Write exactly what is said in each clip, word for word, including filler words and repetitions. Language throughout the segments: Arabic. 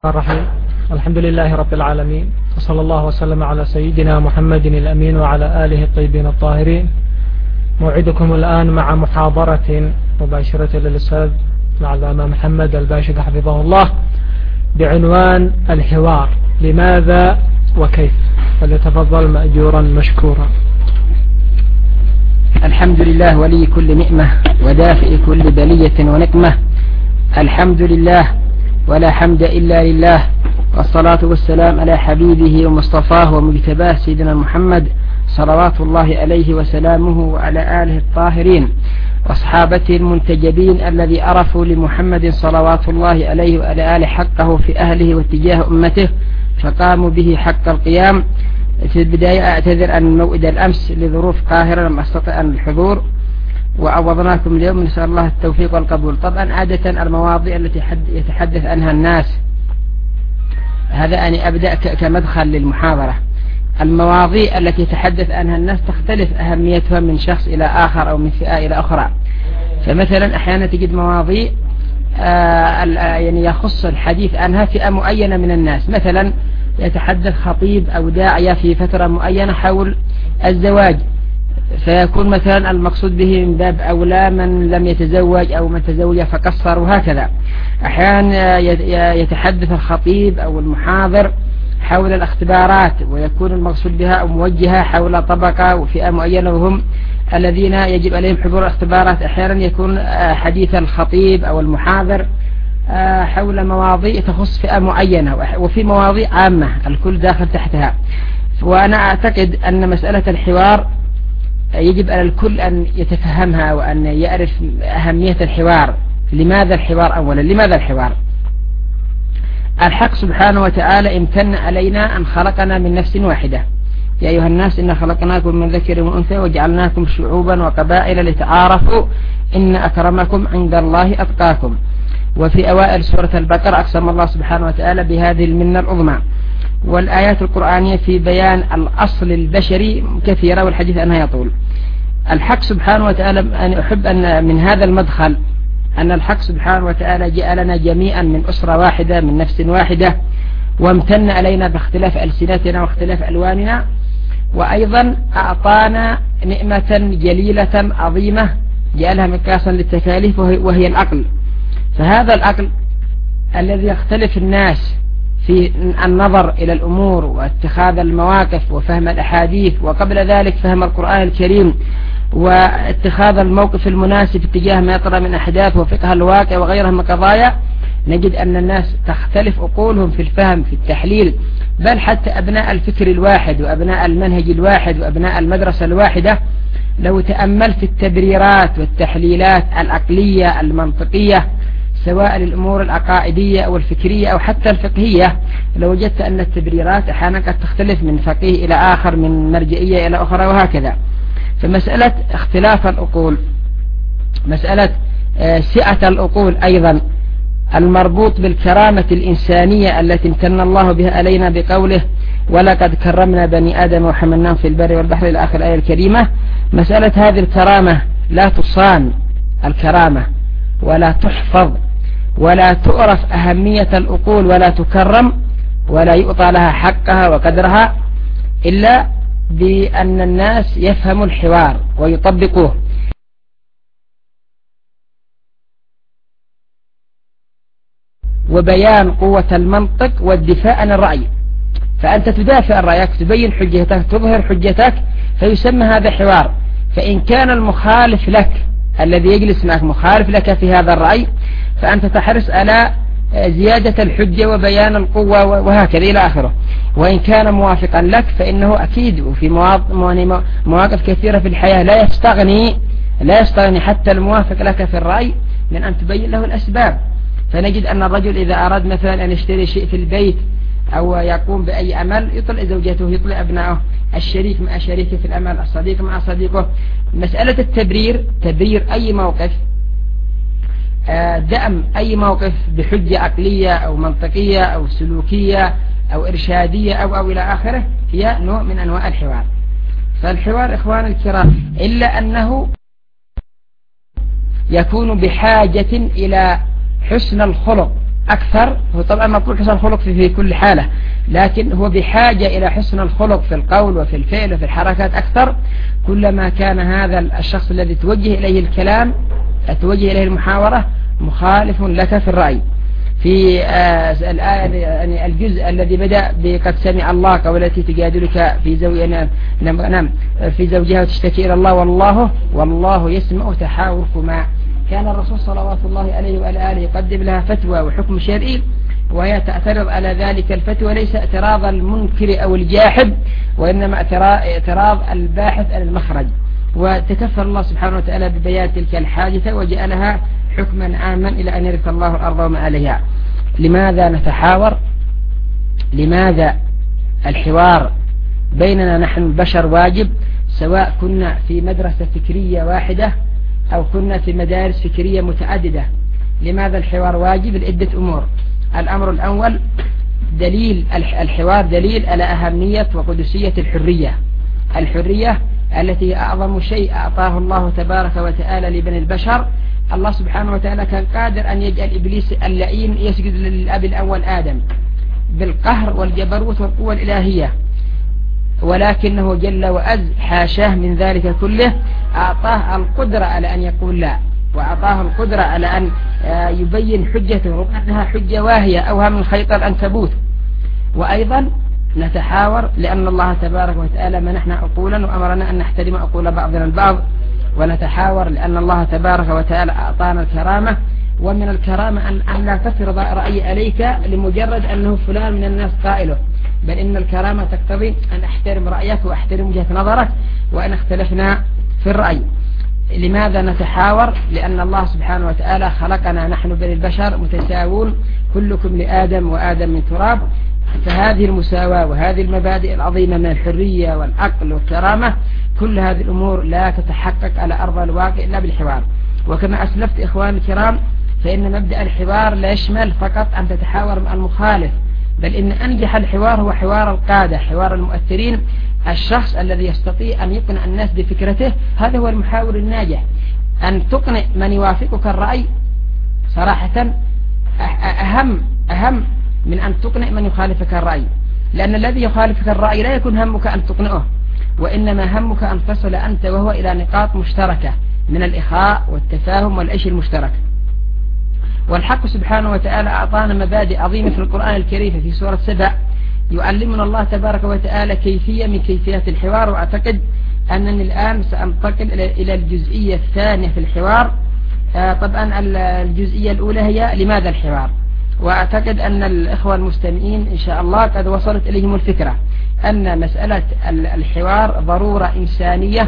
الرحيم. الحمد لله رب العالمين، وصلى الله وسلم على سيدنا محمد الأمين وعلى آله الطيبين الطاهرين. موعدكم الآن مع محاضرة مباشرة للأستاذ العلامة محمد الباشق حفظه الله بعنوان الحوار، لماذا وكيف؟ فليتفضل مأجورا مشكورا. الحمد لله ولي كل نعمة ودافئ كل بلية ونقمة. الحمد لله ولا حمد إلا لله، والصلاة والسلام على حبيبه ومصطفاه ومجتباه سيدنا محمد صلوات الله عليه وسلامه وعلى آله الطاهرين وأصحابته المنتجبين الذي عرفوا لمحمد صلوات الله عليه وعلى آله حقه في أهله واتجاه أمته فقاموا به حق القيام. في البداية أعتذر عن موعد الأمس لظروف قاهرة لم أستطع الحضور، وعوضناكم اليوم، نسأل الله التوفيق والقبول. طبعا عادة المواضيع التي يتحدث عنها الناس، هذا أنا أبدأ كمدخل للمحاضرة. المواضيع التي يتحدث عنها الناس تختلف أهميتها من شخص إلى آخر أو من فئة إلى أخرى. فمثلا أحيانا تجد مواضيع آه يعني يخص الحديث عنها فئة معينة من الناس، مثلا يتحدث خطيب أو داعية في فترة معينة حول الزواج، فيكون مثلا المقصود به من باب أولى من لم يتزوج أو من تزوج فقصر، وهكذا. أحيانا يتحدث الخطيب أو المحاضر حول الاختبارات، ويكون المقصود بها موجهة حول طبقة وفئة معينة وهم الذين يجب عليهم حضور الاختبارات. أحيانا يكون حديث الخطيب أو المحاضر حول مواضيع تخص فئة معينة، وفي مواضيع عامة الكل داخل تحتها. وأنا أعتقد أن مسألة الحوار يجب على الكل أن يتفهمها وأن يعرف أهمية الحوار. لماذا الحوار؟ أولا، لماذا الحوار؟ الحق سبحانه وتعالى امتن علينا أن خلقنا من نفس واحدة. يا أيها الناس إنا خلقناكم من ذكر وأنثى وجعلناكم شعوبا وقبائل لتعارفوا إن أكرمكم عند الله أتقاكم. وفي أوائل سورة البقرة أقسم الله سبحانه وتعالى بهذه المنة العظمى. والآيات القرآنية في بيان الأصل البشري كثيرة والحديث عنها يطول. الحق سبحانه وتعالى، أنا أحب أن من هذا المدخل أن الحق سبحانه وتعالى جعلنا جميعا من أسرة واحدة من نفس واحدة، وامتن علينا باختلاف ألسنتنا واختلاف ألواننا، وأيضا أعطانا نعمة جليلة عظيمة جعلها مقياسا للتكاليف، وهي العقل. فهذا العقل الذي يختلف الناس في النظر إلى الأمور واتخاذ المواقف وفهم الأحاديث، وقبل ذلك فهم القرآن الكريم واتخاذ الموقف المناسب اتجاه ما يطرأ من أحداث وفقه الواقع وغيرها من قضايا، نجد أن الناس تختلف عقولهم في الفهم في التحليل، بل حتى أبناء الفكر الواحد وأبناء المنهج الواحد وأبناء المدرسة الواحدة لو تأملت التبريرات والتحليلات العقلية المنطقية سواء للأمور العقائدية أو الفكرية أو حتى الفقهية، لوجدت أن التبريرات أحيانا قد تختلف من فقيه إلى آخر، من مرجئية إلى أخرى، وهكذا. فمسألة اختلاف العقول، مسألة سعة العقول أيضا المربوط بالكرامة الإنسانية التي امتن الله بها علينا بقوله ولقد كرمنا بني آدم وحملناهم في البر والبحر إلى آخر الآية الكريمة. مسألة هذه الكرامة لا تصان الكرامة ولا تحفظ ولا تعرف أهمية العقول ولا تكرم ولا يؤطى لها حقها وقدرها إلا بأن الناس يفهموا الحوار ويطبقوه. وبيان قوة المنطق والدفاع عن الرأي، فأنت تدافع عن رأيك، تبين حجتك، تظهر حجتك، فيسمى هذا حوار. فإن كان المخالف لك الذي يجلس معك مخالف لك في هذا الرأي، فأنت تحرص على زيادة الحجة وبيان القوة وهكذا إلى آخره. وإن كان موافقا لك فإنه أكيد، وفي مواقف كثيرة في الحياة لا يستغني لا يستغني حتى الموافق لك في الرأي من أن تبين له الأسباب. فنجد أن الرجل إذا أراد مثلا أن يشتري شيء في البيت أو يقوم بأي عمل يطلع زوجته، يطلع أبنائه، الشريك مع شريكه في العمل، الصديق مع صديقه. مسألة التبرير، تبرير أي موقف، دعم أي موقف بحجة عقلية أو منطقية أو سلوكية أو إرشادية أو أو إلى آخره، هي نوع من أنواع الحوار. فالحوار إخوان الكرام إلا أنه يكون بحاجة إلى حسن الخلق أكثر. هو طبعا مطلوب حسن الخلق في, في كل حالة، لكن هو بحاجة إلى حسن الخلق في القول وفي الفعل وفي الحركات أكثر كلما كان هذا الشخص الذي توجه إليه الكلام توجه إليه المحاورة مخالف لك في الرأي. في الآية الجزء الذي بدأ بقد سمع الله قولتي تجادلك في زوجها نعم في زوجها وتشتكي إلى الله والله والله يسمع تحاوركما، كان الرسول صلى الله عليه وآله يقدم لها فتوى وحكم شرعي وهي تعترض على ذلك الفتوى، ليس اعتراض المنكر أو الجاحد وإنما اعتراض الباحث عن المخرج، وتكفل الله سبحانه وتعالى ببيان تلك الحادثة وجعلها حكما عاما إلى أن يرث الله الأرض وما عليها. لماذا نتحاور؟ لماذا الحوار بيننا نحن البشر واجب، سواء كنا في مدرسة فكرية واحدة أو كنا في مدارس فكرية متعددة؟ لماذا الحوار واجب؟ لعدة أمور. الأمر الأول دليل الحوار دليل على أهمية وقدسية الحرية، الحرية التي هي أعظم شيء أعطاه الله تبارك وتعالى لبني البشر. الله سبحانه وتعالى كان قادر أن يجعل إبليس اللعين يسجد للأب الأول آدم بالقهر والجبروت والقوة الإلهية، ولكنه جل وعز حاشاه من ذلك كله، أعطاه القدرة على أن يقول لا، وأعطاه القدرة على أن يبين حجته رغم أنها حجة واهية أوها من خيط العنكبوت. وأيضا نتحاور لأن الله تبارك وتعالى منحنا عقولا وأمرنا أن نحترم عقول بعضنا البعض، ونتحاور لأن الله تبارك وتعالى أعطانا الكرامة، ومن الكرامة أن, أن لا تفرض رأي عليك لمجرد أنه فلان من الناس قائله، بل إن الكرامة تقتضي أن أحترم رأيك وأحترم وجهة نظرك وأن اختلفنا في الرأي. لماذا نتحاور؟ لأن الله سبحانه وتعالى خلقنا نحن بني البشر متساوون، كلكم لآدم وآدم من تراب، فهذه المساواة وهذه المبادئ العظيمة من الحرية والعقل والكرامة كل هذه الأمور لا تتحقق على أرض الواقع إلا بالحوار. وكما أسلفت إخواني الكرام فإن مبدأ الحوار لا يشمل فقط أن تتحاور مع المخالف، بل إن أنجح الحوار هو حوار القادة، حوار المؤثرين، الشخص الذي يستطيع أن يقنع الناس بفكرته، هذا هو المحاور الناجح. أن تقنع من يوافقك الرأي صراحة أهم أهم من أن تقنع من يخالفك الرأي، لأن الذي يخالفك الرأي لا يكون همك أن تقنعه، وإنما همك أن تصل أنت وهو إلى نقاط مشتركة من الإخاء والتفاهم والعيش المشترك. والحق سبحانه وتعالى أعطانا مبادئ عظيمة في القرآن الكريم في سورة سبع، يعلمنا الله تبارك وتعالى كيفية من كيفيات الحوار. وأعتقد أنني الآن سأنتقل إلى الجزئية الثانية في الحوار. طبعا الجزئية الأولى هي لماذا الحوار، وأعتقد أن الإخوة المستمعين إن شاء الله قد وصلت إليهم الفكرة أن مسألة الحوار ضرورة إنسانية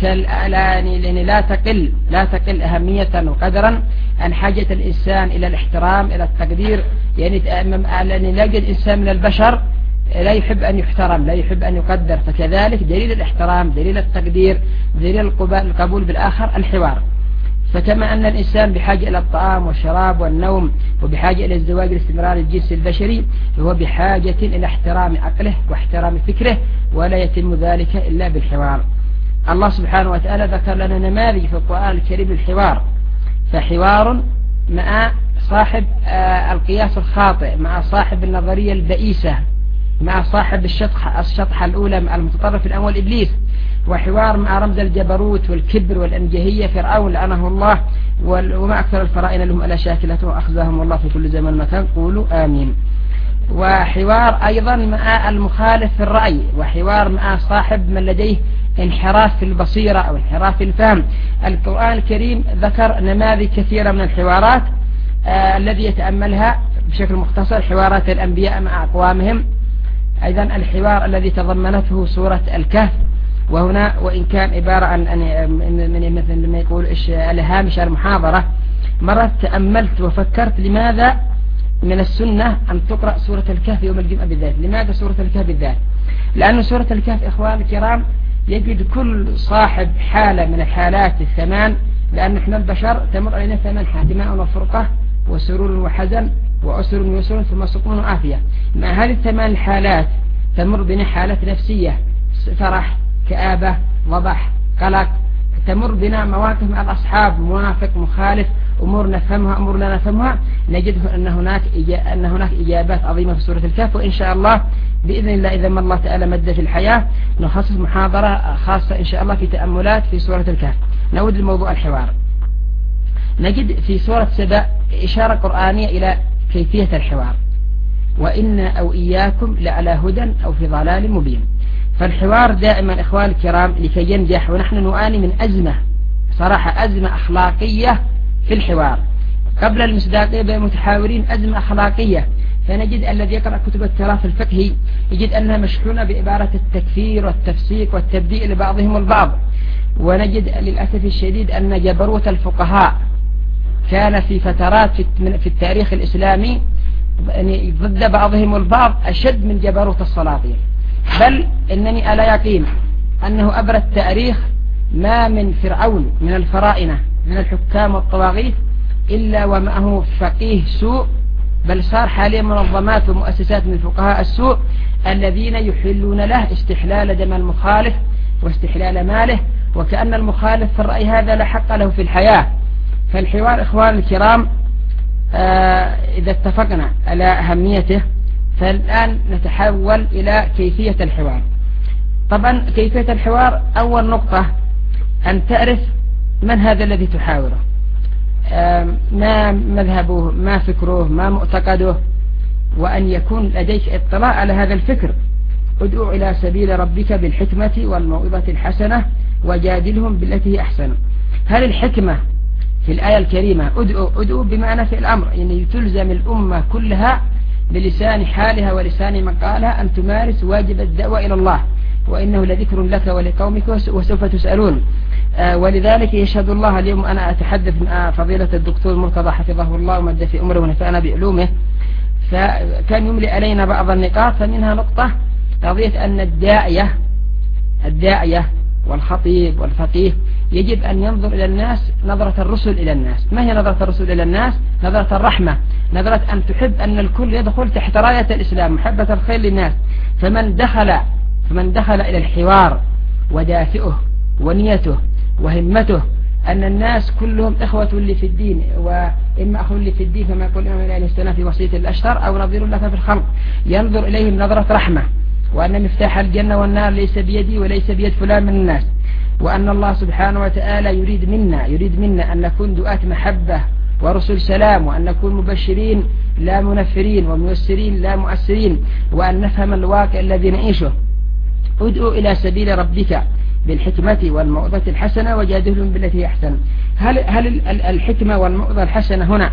لأن لا تقل لا تقل أهمية وقدرا عن حاجة الإنسان إلى الاحترام إلى التقدير. يعني لأن نجد إنسان من البشر لا يحب أن يحترم لا يحب أن يقدر، فكذلك دليل الاحترام دليل التقدير دليل القبول بالآخر الحوار. فكما أن الإنسان بحاجة إلى الطعام والشراب والنوم وبحاجة إلى الزواج لاستمرار الجنس البشري، فهو بحاجة إلى احترام عقله واحترام فكره، ولا يتم ذلك إلا بالحوار. الله سبحانه وتعالى ذكر لنا نماذج في القرآن الكريم للحوار، فحوار مع صاحب القياس الخاطئ، مع صاحب النظرية البئيسة، مع صاحب الشطحة الشطحة الأولى مع المتطرف الأول إبليس، وحوار مع رمز الجبروت والكبر والأنجهية فرعون لعنه الله، وما أكثر الفرائن لهم على شاكلته وأخذهم الله في كل زمن مكان، قولوا آمين. وحوار أيضا مع المخالف في الرأي، وحوار مع صاحب من لديه انحراف في البصيرة أو انحراف في الفهم. القرآن الكريم ذكر نماذج كثيرة من الحوارات آه الذي يتأملها بشكل مختصر حوارات الأنبياء مع أقوامهم، أيضا الحوار الذي تضمنته سورة الكهف. وهنا وإن كان عبارة عن من مثل ما يقول الهامش المحاضرة، مرات تأملت وفكرت لماذا من السنة أن تقرأ سورة الكهف يوم الجمعة بالذات. لماذا سورة الكهف بالذات؟ لأن سورة الكهف إخوان الكرام يجد كل صاحب حالة من الحالات الثمان، لأن احنا البشر تمر علينا ثمان حالات: دماء وفرقة وسرور وحزن وأسر ويسر ثم سقون وعافية. مع هذه الثمان الحالات تمر بنا حالة نفسية: فرح، كآبة، وضح، قلق. تمر بنا مواقف مع الأصحاب: موافق، مخالف، أمور نفهمها أمور لا نفهمها، نجد أن هناك أن هناك إجابات عظيمة في سورة الكهف. وإن شاء الله بإذن الله إذا ما الله تعالى مد في الحياة نخصص محاضرة خاصة إن شاء الله في تأملات في سورة الكهف. نعود لموضوع الحوار. نجد في سورة سبأ إشارة قرآنية إلى كيفية الحوار، وإن أو إياكم لعلى هدى أو في ضلال مبين. فالحوار دائما إخوان الكرام لكي ينجح، ونحن نعاني من أزمة صراحة، أزمة أخلاقية في الحوار. قبل المصداقية بين المتحاورين أزمة أخلاقية. فنجد الذي يقرأ كتب التراث الفقهي يجد أنها مشحونة بعبارة التكفير والتفسيق والتبديء لبعضهم البعض. ونجد للأسف الشديد أن جبروت الفقهاء كان في فترات في التاريخ الإسلامي ضد بعضهم البعض أشد من جبروت السلاطين. بل إنني على يقين أنه أبرى التاريخ ما من فرعون من الفرائنة من الحكام والطواغيت إلا ومعه فقيه سوء، بل صار حاليا منظمات ومؤسسات من فقهاء السوء الذين يحلون له استحلال دم المخالف واستحلال ماله، وكأن المخالف في الرأي هذا لا حق له في الحياة. فالحوار إخوان الكرام آه إذا اتفقنا على أهميته، فالآن نتحول إلى كيفية الحوار. طبعا كيفية الحوار أول نقطة أن تعرف من هذا الذي تحاوره، آه ما مذهبه، ما فكره، ما معتقده، وأن يكون لديك اطلاع على هذا الفكر. ادعو إلى سبيل ربك بالحكمة والموعظة الحسنة وجادلهم بالتي هي أحسن. هل الحكمة في الآية الكريمة ادعو ادعو بمعنى في الأمر، يعني تلزم الأمة كلها بلسان حالها ولسان مقالها أن تمارس واجب الدعوة إلى الله، وإنه لذكر لك ولقومك وسوف تسألون. آه ولذلك يشهد الله اليوم أنا أتحدث مع فضيلة الدكتور مرتضى حفظه الله ومد في أمره ونفعنا بعلومه، فكان يملي علينا بعض النقاط. فمنها نقطة قضية أن الداعية الداعية والخطيب والفقيه يجب أن ينظر إلى الناس نظرة الرسل إلى الناس. ما هي نظرة الرسل إلى الناس؟ نظرة الرحمة، نظرة أن تحب أن الكل يدخل تحت راية الإسلام، محبة الخير للناس. فمن دخل فمن دخل إلى الحوار ودافئه ونيته وهمته أن الناس كلهم إخوة لي في الدين، وإما أخو لي في الدين فما يقول الإمام عليه السلام في وصية الأشتر أو نظير لك في الخلق، ينظر إليهم نظرة رحمة، وأن مفتاح الجنة والنار ليس بيدي وليس بيد فلان من الناس، وأن الله سبحانه وتعالى يريد منا يريد منا أن نكون دعاة محبة ورسل سلام، وأن نكون مبشرين لا منفرين وميسرين لا مؤسرين، وأن نفهم الواقع الذي نعيشه. ادعو إلى سبيل ربك بالحكمة والموعظة الحسنة وجادلهم بالتي هي أحسن. هل هل الحكمة والموعظة الحسنة هنا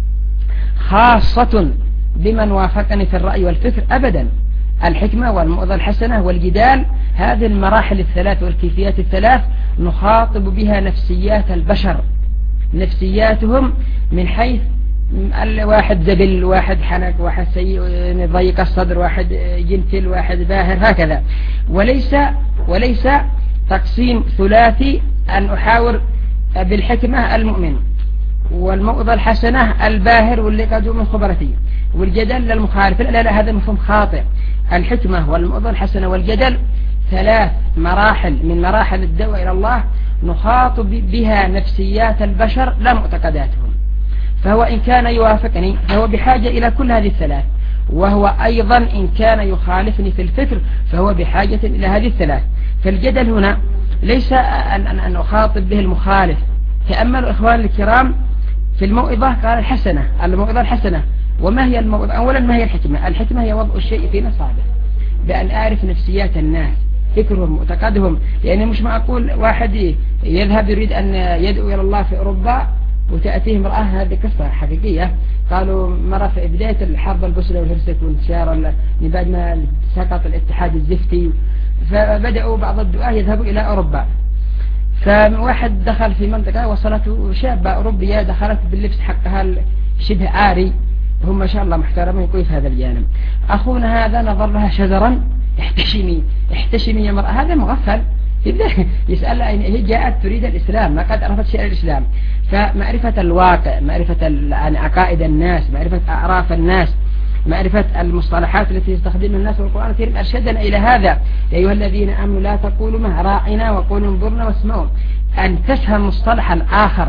خاصة بمن وافقني في الرأي والفكر؟ أبدا. الحكمة والموعظة الحسنة والجدال هذه المراحل الثلاث والكيفيات الثلاث نخاطب بها نفسيات البشر، نفسياتهم من حيث واحد زبل، واحد حنك، واحد سيء ضيق الصدر، واحد جنتل، واحد باهر، هكذا. وليس وليس تقسيم ثلاثي أن أحاور بالحكمة المؤمن، والموعظة الحسنة الباهر واللي قد من خبرتي، والجدل للمخالف. لا لا، هذا مفهوم خاطئ. الحكمة والموعظة الحسنة والجدل ثلاث مراحل من مراحل الدعوة إلى الله نخاطب بها نفسيات البشر لا معتقداتهم. فهو إن كان يوافقني فهو بحاجة إلى كل هذه الثلاث، وهو أيضا إن كان يخالفني في الفكر فهو بحاجة إلى هذه الثلاث. فالجدل هنا ليس أن, أن, أن أخاطب به المخالف. تأملوا إخوان الكرام في الموعظة قال الحسنة، الموعظة الحسنة. وما هي الموعظة؟ أولا ما هي الحكمة؟ الحكمة هي وضع الشيء في نصابه، بأن أعرف نفسيات الناس، فكرهم، معتقدهم. يعني مش معقول واحد يذهب يريد أن يدعو إلى الله في أوروبا وتأتيه امرأة، هذه قصة حقيقية، قالوا مرة في بداية الحرب البوسنة والهرسك وانتشار بعد ما سقط الاتحاد الزفتي، فبدأوا بعض الدعاة يذهبوا إلى أوروبا. فواحد دخل في منطقة وصلته شابة أوروبية دخلت باللبس حقها شبه عاري، هم ما شاء الله محترمين يقول في هذا الجانب. أخونا هذا نظر لها شجرا، احتشمي احتشمي يا مرأة، هذا مغفل. يسأل هي جاءت تريد الإسلام، ما قد عرفت شيء الإسلام. فمعرفة الواقع، معرفة عقائد الناس، معرفة أعراف الناس، معرفة المصطلحات التي يستخدمها الناس، والقرآن الكريم أرشدنا إلى هذا: يا أيها الذين آمنوا لا تقولوا ما راعنا وقولوا انظرنا واسمعوا. أن تفهم مصطلح الآخر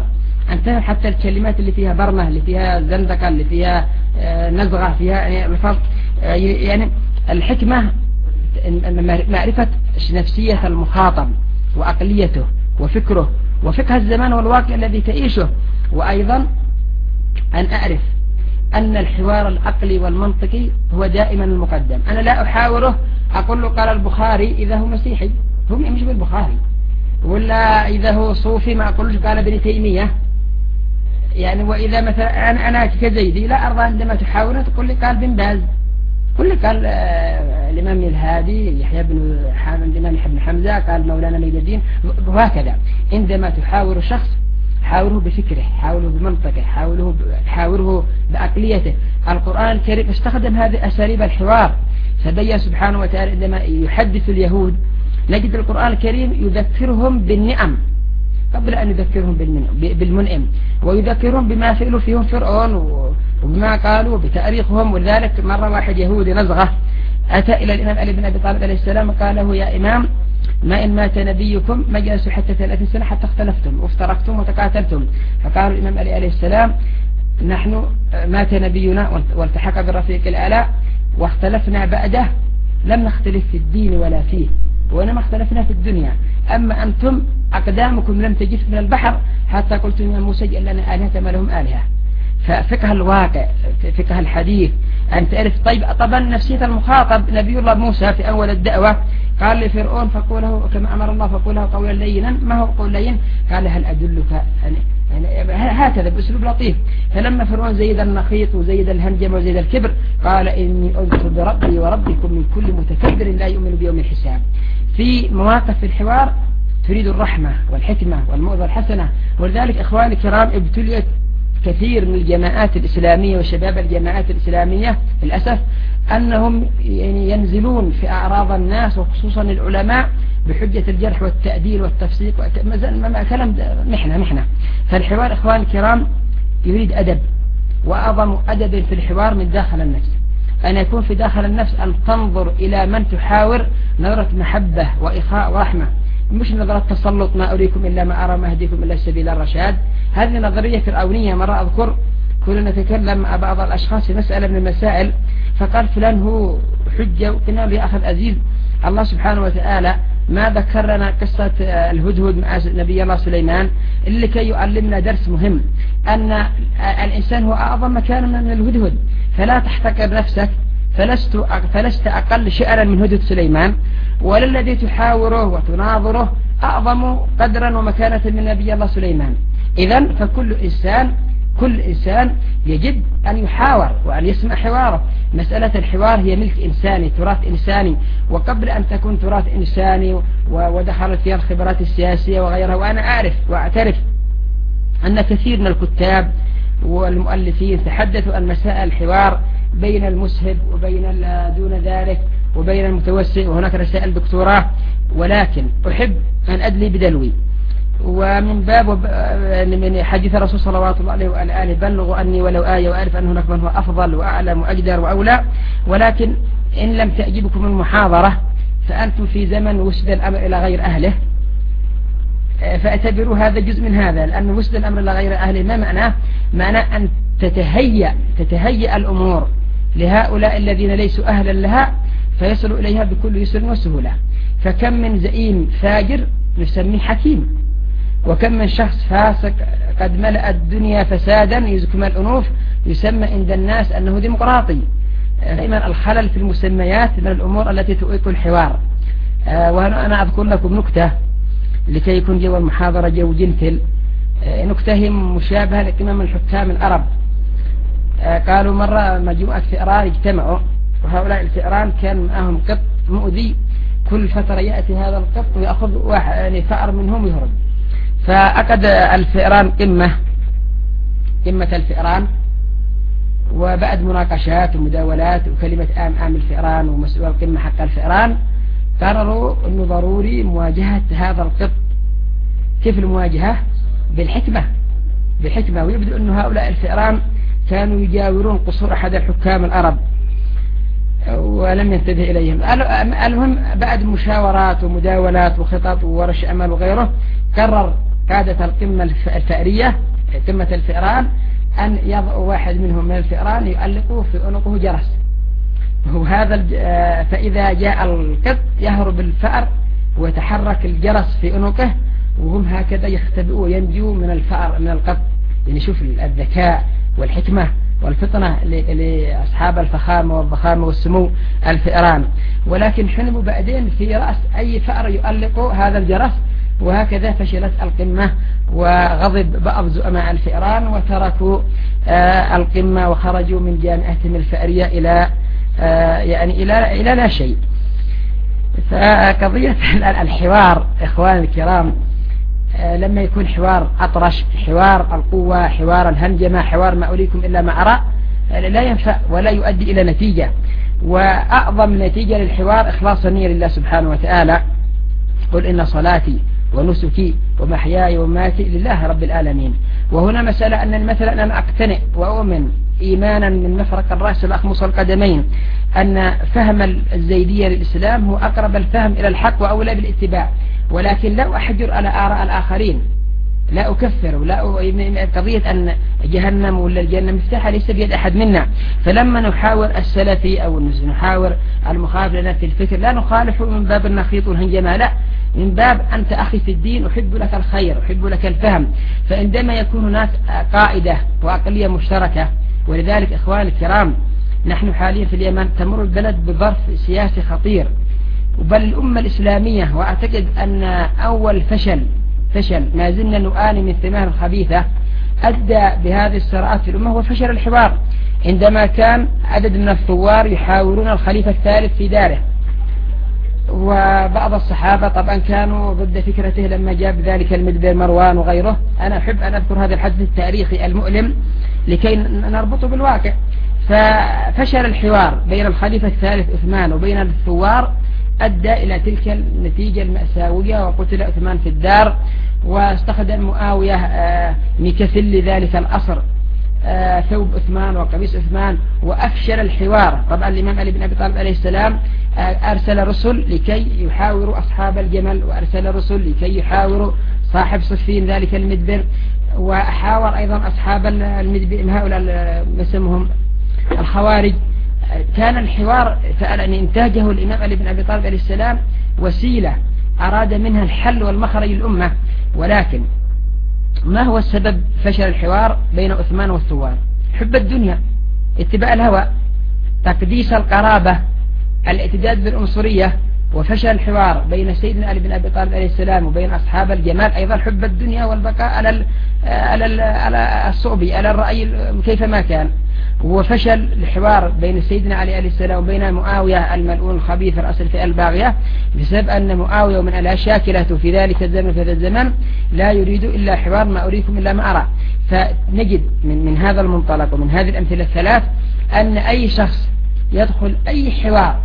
انتبه حتى الكلمات اللي فيها برمة، اللي فيها زندقة، اللي فيها نزغة، فيها يعني يعني الحكمة معرفة نفسية المخاطب وعقليته وفكره وفقه الزمان والواقع الذي تعيشه. وأيضا أن أعرف أن الحوار العقلي والمنطقي هو دائما المقدم. أنا لا أحاوره أقول له قال البخاري إذا هو مسيحي، هو مش بالبخاري، ولا إذا هو صوفي ما أقولش قال ابن تيمية يعني. وإذا مثلا أنا, أنا كزيدي لا أرضى عندما تحاوره تقول لي قال بن باز، كل قال آه الإمام الهادي يحيى بن حامد، الإمام يحيى بن حمزة، قال مولانا ميد الدين، وهكذا. عندما تحاور شخص حاوره بفكره، حاوره بمنطقه، حاوره حاوره بعقليته. القرآن الكريم استخدم هذه أساليب الحوار، فبين سبحانه وتعالى عندما يحدث اليهود نجد القرآن الكريم يذكرهم بالنعم قبل أن يذكرهم بالمنعم، ويذكرهم بما فعلوا فيهم فرعون وبما قالوا بتاريخهم. ولذلك مرة واحد يهودي نزغة أتى إلى الإمام علي بن أبي طالب عليه السلام قال له يا إمام ما إن مات نبيكم ما جلسوا حتى ثلاثين سنة حتى اختلفتم وافترقتم وتقاتلتم. فقال الإمام علي عليه السلام نحن مات نبينا والتحق بالرفيق الأعلى واختلفنا بعده، لم نختلف في الدين ولا فيه وإنما اختلفنا في الدنيا. أما أنتم أقدامكم لم تجف من البحر حتى قلتم يا موسى اجعل لنا آلهة ما لهم آلهة. ففقه الواقع، فقه الحديث، أن تعرف. طيب طبعا نفسية المخاطب نبي الله موسى في أول الدعوة قال لفرعون فقوله كما أمر الله فقوله قولا لينا. ما هو قول لين؟ قال هل أدلك يعني هكذا بأسلوب لطيف. فلما فرعون زيد النخيط وزيد الهنجم وزيد الكبر قال إني أذكر بربي وربكم من كل متكبر لا يؤمن بيوم الحساب. في مواقف الحوار تريد الرحمة والحكمة والموعظة الحسنة. ولذلك إخواني الكرام ابتليت كثير من الجماعات الإسلامية وشباب الجماعات الإسلامية للأسف أنهم يعني ينزلون في أعراض الناس وخصوصا العلماء بحجة الجرح والتأديل والتفسيق كلام محنة محنة. فالحوار إخواني الكرام يريد أدب، وأعظم أدب في الحوار من داخل النفس أن يكون في داخل النفس أن تنظر إلى من تحاور نظرة محبة وإخاء ورحمة، مش نظرة تسلط ما أريكم إلا ما أرى ما أهديكم إلا السبيل الرشاد. هذه نظرية فرعونية. مرة أذكر كنا نتكلم مع بعض الأشخاص في مسألة من المسائل فقال فلان هو حجة، وقلنا له يا أخي العزيز الله سبحانه وتعالى ما ذكر لنا قصة الهدهد مع نبي الله سليمان اللي كي يعلمنا درس مهم أن الإنسان هو أعظم مكان من الهدهد، فلا تحتقر نفسك، فلست فلست أقل شأنا من هدهد سليمان، ولا الذي تحاوره وتناظره أعظم قدرا ومكانة من نبي الله سليمان. إذن فكل إنسان كل إنسان يجب أن يحاور وأن يسمع حواره. مسألة الحوار هي ملك إنساني، تراث إنساني، وقبل أن تكون تراث إنساني ودخلت فيها الخبرات السياسية وغيرها. وأنا أعرف وأعترف أن كثير من الكتاب والمؤلفين تحدثوا عن مسائل الحوار بين المسهب وبين دون ذلك وبين المتوسع، وهناك رسائل دكتوراه، ولكن أحب أن أدلي بدلوي. ومن باب من حديث الرسول صلى الله عليه وآله بلغوا أني ولو آية، وأعرف أن هناك من هو أفضل وأعلم وأقدر وأولى، ولكن إن لم تعجبكم المحاضرة فأنتم في زمن وسد الأمر إلى غير أهله، فاعتبروا هذا جزء من هذا. لأن وسد الأمر إلى غير أهله ما معناه؟ معناه أن تتهيأ تتهيأ الأمور لهؤلاء الذين ليسوا أهلا لها فيصلوا إليها بكل يسر وسهولة. فكم من زعيم فاجر نسميه حكيم، وكم من شخص فاسق قد ملأ الدنيا فسادا يزكم الأنوف يسمى عند الناس أنه ديمقراطي. دائما الخلل في المسميات من الأمور التي تؤيق الحوار. وأنا أذكر لكم نكتة لكي يكون جو المحاضرة جو جنتل. نكتة هي مشابهة لكم من الحكام العرب. قالوا مرة مجموعة فئران اجتمعوا، وهؤلاء الفئران كان معهم قط مؤذي، كل فترة يأتي هذا القط ويأخذ واحد يعني فأر منهم ويهرب. فأقد الفئران قمة قمة الفئران، وبعد مناقشات ومداولات وكلمة آم آم الفئران ومسؤول القمة حق الفئران قرروا أنه ضروري مواجهة هذا القط. كيف المواجهة؟ بالحكمة بالحكمة. ويبدو أن هؤلاء الفئران كانوا يجاورون قصور أحد الحكام العرب ولم ينتبه إليهم. المهم بعد مشاورات ومداولات وخطط وورش أمل وغيره قرر قادة القمة الفأرية قمة الفئران أن يضع واحد منهم من الفئران يؤلقه في عنقه جرس، وهذا فإذا جاء القط يهرب الفأر ويتحرك الجرس في عنقه، وهم هكذا يختبئوا وينجوا من الفأر من القط. يعني شوف الذكاء والحكمة والفطنة لأصحاب الفخامة والضخامة والسمو الفئران. ولكن حلموا بعدين في رأس أي فأر يؤلق هذا الجرس، وهكذا فشلت القمة وغضب بعض زعماء الفئران وتركوا آه القمة وخرجوا من جامعتهم الفأرية إلى آه يعني إلى إلى لا شيء. فقضية الحوار إخوان الكرام آه لما يكون حوار أطرش، حوار القوة، حوار الهنجمة، حوار ما أريكم إلا ما أرى، لا ينفع ولا يؤدي إلى نتيجة. وأعظم نتيجة للحوار إخلاص النية لله سبحانه وتعالى. قل إن صلاتي ونسكي ومحياي ومماتي لله رب العالمين. وهنا مسألة أن مثلا أنا أقتنع وأؤمن إيمانا من مفرق الرأس الأخمص والقدمين أن فهم الزيدية للإسلام هو أقرب الفهم إلى الحق وأولى بالاتباع، ولكن لا أحجر على آراء الآخرين، لا أكفر، ولا قضية أن جهنم ولا الجنة مفتاحة ليس بيد أحد منا. فلما نحاور السلفي أو نحاور المخالف لنا في الفكر لا نخالفه من باب النخيط والهنجمة، لا، من باب أنت أخي في الدين، أحب لك الخير، أحب لك الفهم. فعندما يكون هناك قاعدة وأقلية مشتركة، ولذلك إخواني الكرام نحن حاليا في اليمن تمر البلد بظرف سياسي خطير، بل الأمة الإسلامية، وأعتقد أن أول فشل فشل ما زلنا نعاني من ثمار خبيثة أدى بهذه الصراعات في الأمة هو فشل الحوار. عندما كان عدد من الثوار يحاورون الخليفة الثالث في داره، وبعض الصحابة طبعا كانوا ضد فكرته لما جاب ذلك المدبر مروان وغيره. أنا أحب أن أذكر هذا الحدث التاريخي المؤلم لكي نربطه بالواقع. ففشل الحوار بين الخليفة الثالث عثمان وبين الثوار أدى إلى تلك النتيجة المأساوية، وقتل عثمان في الدار، واستخدم معاوية مكفل لذلك الأصر ثوب عثمان وقميص عثمان، وأفشل الحوار. طبعا الإمام علي بن أبي طالب عليه السلام أرسل رسل لكي يحاوروا أصحاب الجمل، وأرسل رسل لكي يحاوروا صاحب صفين ذلك المدبر، وحاور أيضا أصحاب المدبر هؤلاء مسمهم الخوارج. كان الحوار فعلا انتاجه الإمام علي بن أبي طالب عليه السلام وسيلة أراد منها الحل والمخرج للأمة. ولكن ما هو السبب فشل الحوار بين عثمان والثوار؟ حب الدنيا، اتباع الهوى، تقديس القرابة، الاعتداد بالعنصرية. وفشل الحوار بين سيدنا علي بن أبي طالب عليه السلام وبين أصحاب الجمال أيضا حب الدنيا والبقاء على على على الصعب، على الرأي كيفما كان. وفشل الحوار بين سيدنا علي عليه السلام وبين معاوية الملعون الخبيث رأس الفئة الباغية بسبب أن معاوية ومن الأشياء شاكلته في ذلك الزمن في هذا الزمن لا يريد إلا حوار ما أريكم إلا ما أرى. فنجد من, من هذا المنطلق ومن هذه الأمثلة الثلاث أن أي شخص يدخل أي حوار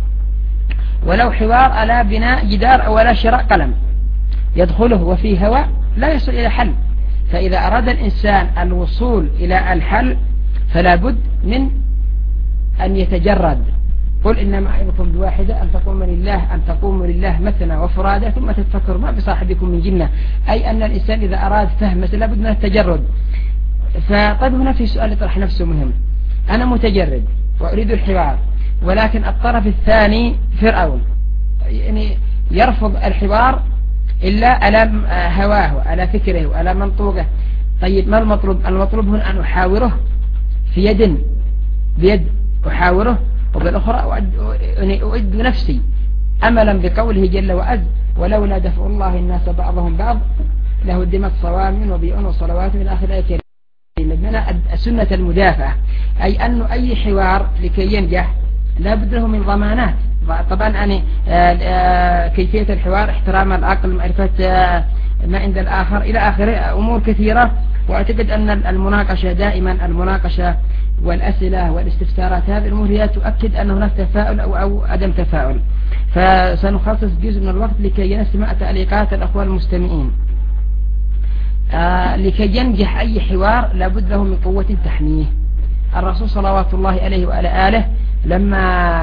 ولو حوار على بناء جدار أو على شراء قلم يدخله وفيه هوى لا يصل إلى حل. فإذا أراد الإنسان الوصول إلى الحل فلا بد من أن يتجرد. قل إنما أعظكم بواحدة أن تقوموا لله أن تقوموا لله مثنى وفرادى ثم تتفكروا ما بصاحبكم من جنة. أي أن الإنسان إذا أراد فهم مثلا بد من التجرد. فطيب هنا في سؤال يطرح نفسه مهم، أنا متجرد وأريد الحوار، ولكن الطرف الثاني فرعون يعني يرفض الحوار إلا على هواه على فكره وعلى منطوقه. طيب ما المطلوب؟ المطلوب هنا أن أحاوره في يد بيد أحاوره، وبالأخرى أعد, أعد نفسي أملا بقوله جل وعز ولولا دفع الله الناس بعضهم بعض لهدمت صوامع وبيع وصلوات من آخر آية كريمة. من سنة المدافعة، أي أن أي حوار لكي ينجح لا بد له من ضمانات. طبعا يعني كيفية الحوار احترام العقل، معرفة ما عند الآخر إلى آخره، أمور كثيرة. وأعتقد أن المناقشة دائما المناقشة والأسئلة والاستفسارات هذه الأمور هي تؤكد أن هناك تفاؤل أو, أو عدم تفاؤل. فسنخصص جزء من الوقت لكي نسمع تعليقات الأخوة المستمعين. آه لكي ينجح أي حوار لابد له من قوة تحميه. الرسول صلوات الله عليه وعلى آله لما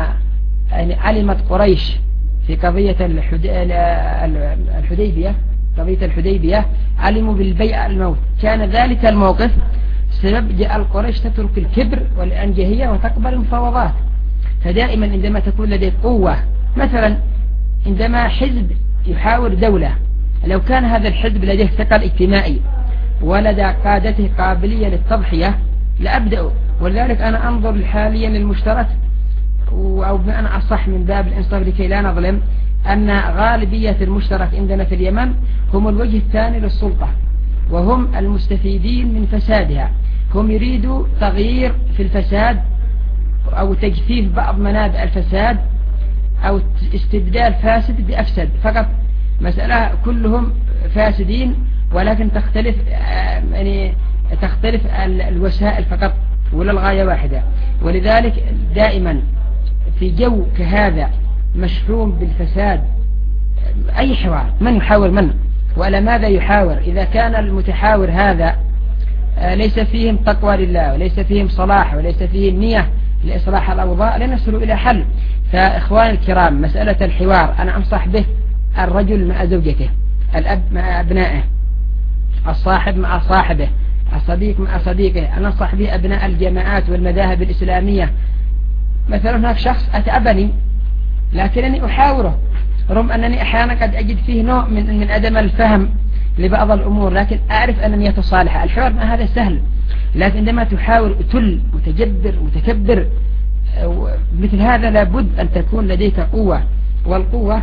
يعني علمت قريش في قضية الحديبية قضية الحديبية علموا بالبيع الموت، كان ذلك الموقف سبب جعل قريش تترك الكبر والأنجهية وتقبل المفاوضات. فدائما عندما تكون لديك قوة، مثلا عندما حزب يحاور دولة، لو كان هذا الحزب لديه ثقل اجتماعي ولدى قادته قابلية للتضحية لأبدأ. ولذلك أنا أنظر حاليا للمشترك، أو بمعنى أصح من باب الإنصاف لكي لا نظلم، أن غالبية المشترك عندنا في اليمن هم الوجه الثاني للسلطة، وهم المستفيدين من فسادها. هم يريدوا تغيير في الفساد أو تجفيف بعض منابع الفساد أو استبدال فاسد بأفسد فقط. مسألة كلهم فاسدين، ولكن تختلف يعني تختلف الوسائل فقط، ولا الغاية واحدة. ولذلك دائما في جو كهذا مشحون بالفساد أي حوار، من يحاور من؟ وعلى ماذا يحاور؟ إذا كان المتحاور هذا ليس فيهم تقوى لله، وليس فيهم صلاح، وليس فيهم نية لإصلاح الأوضاع، لن يصلوا إلى حل. فإخواني الكرام، مسألة الحوار أنا أنصح به الرجل مع زوجته، الأب مع أبنائه، الصاحب مع صاحبه، الصديق مع صديقه. أنا أنصح به أبناء الجماعات والمذاهب الإسلامية. مثلا هناك شخص أتعبني لكنني أحاوره، رغم أنني أحيانا قد أجد فيه نوع من من عدم الفهم لبعض الأمور، لكن أعرف أن نيته صالحة. الحوار مع هذا سهل، لكن عندما تحاور أتل متجبر متكبر مثل هذا لابد أن تكون لديك قوة. والقوة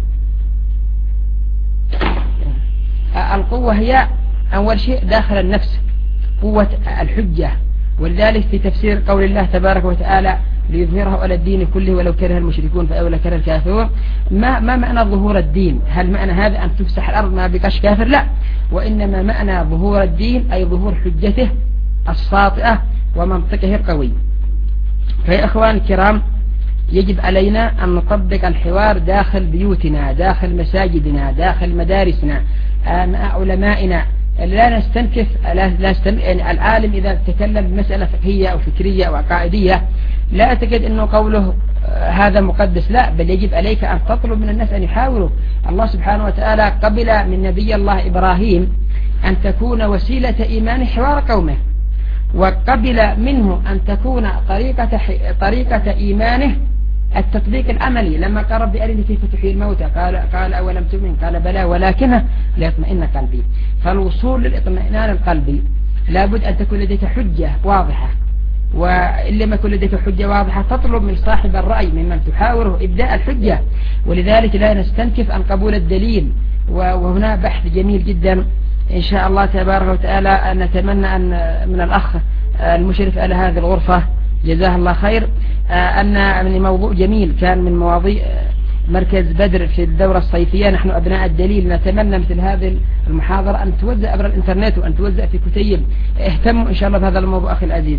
القوة هي أول شيء داخل النفس، قوة الحجة. ولذلك في تفسير قول الله تبارك وتعالى ليظهره على الدين كله ولو كره المشركون فأولى كره الكافرون. ما, ما معنى ظهور الدين؟ هل معنى هذا أن تفسح الأرض ما بقاش كافر؟ لا، وإنما معنى ظهور الدين أي ظهور حجته الساطئة ومنطقه القوي. فيا إخوان الكرام، يجب علينا أن نطبق الحوار داخل بيوتنا، داخل مساجدنا، داخل مدارسنا، مع علمائنا. لا نستنكف لا نستن... يعني العالم إذا تكلم بمسألة فقهية أو فكرية أو عقائدية لا تجد أنه قوله هذا مقدس، لا، بل يجب عليك أن تطلب من الناس أن يحاولوا. الله سبحانه وتعالى قبل من نبي الله إبراهيم أن تكون وسيلة إيمان حوار قومه، وقبل منه أن تكون طريقة, طريقة إيمانه التطبيق العملي. لما قال ربي أرني كيف تحيي الموتى قال, قال أولم تؤمن قال بلى ولكنه ليطمئن قلبي. فالوصول للإطمئنان القلبي لابد أن تكون لديك حجة واضحة، وإن لم يكن لديك حجة واضحة تطلب من صاحب الرأي ممن تحاوره إبداء الحجة. ولذلك لا نستنكف عن قبول الدليل. وهنا بحث جميل جدا إن شاء الله تبارك وتعالى أن نتمنى أن من الأخ المشرف على هذه الغرفة جزاه الله خير أن من موضوع جميل كان من مواضيع مركز بدر في الدورة الصيفية. نحن أبناء الدليل نتمنى مثل هذه المحاضرة أن توزع عبر الإنترنت وأن توزع في كتيب. اهتموا إن شاء الله بهذا الموضوع أخي العزيز.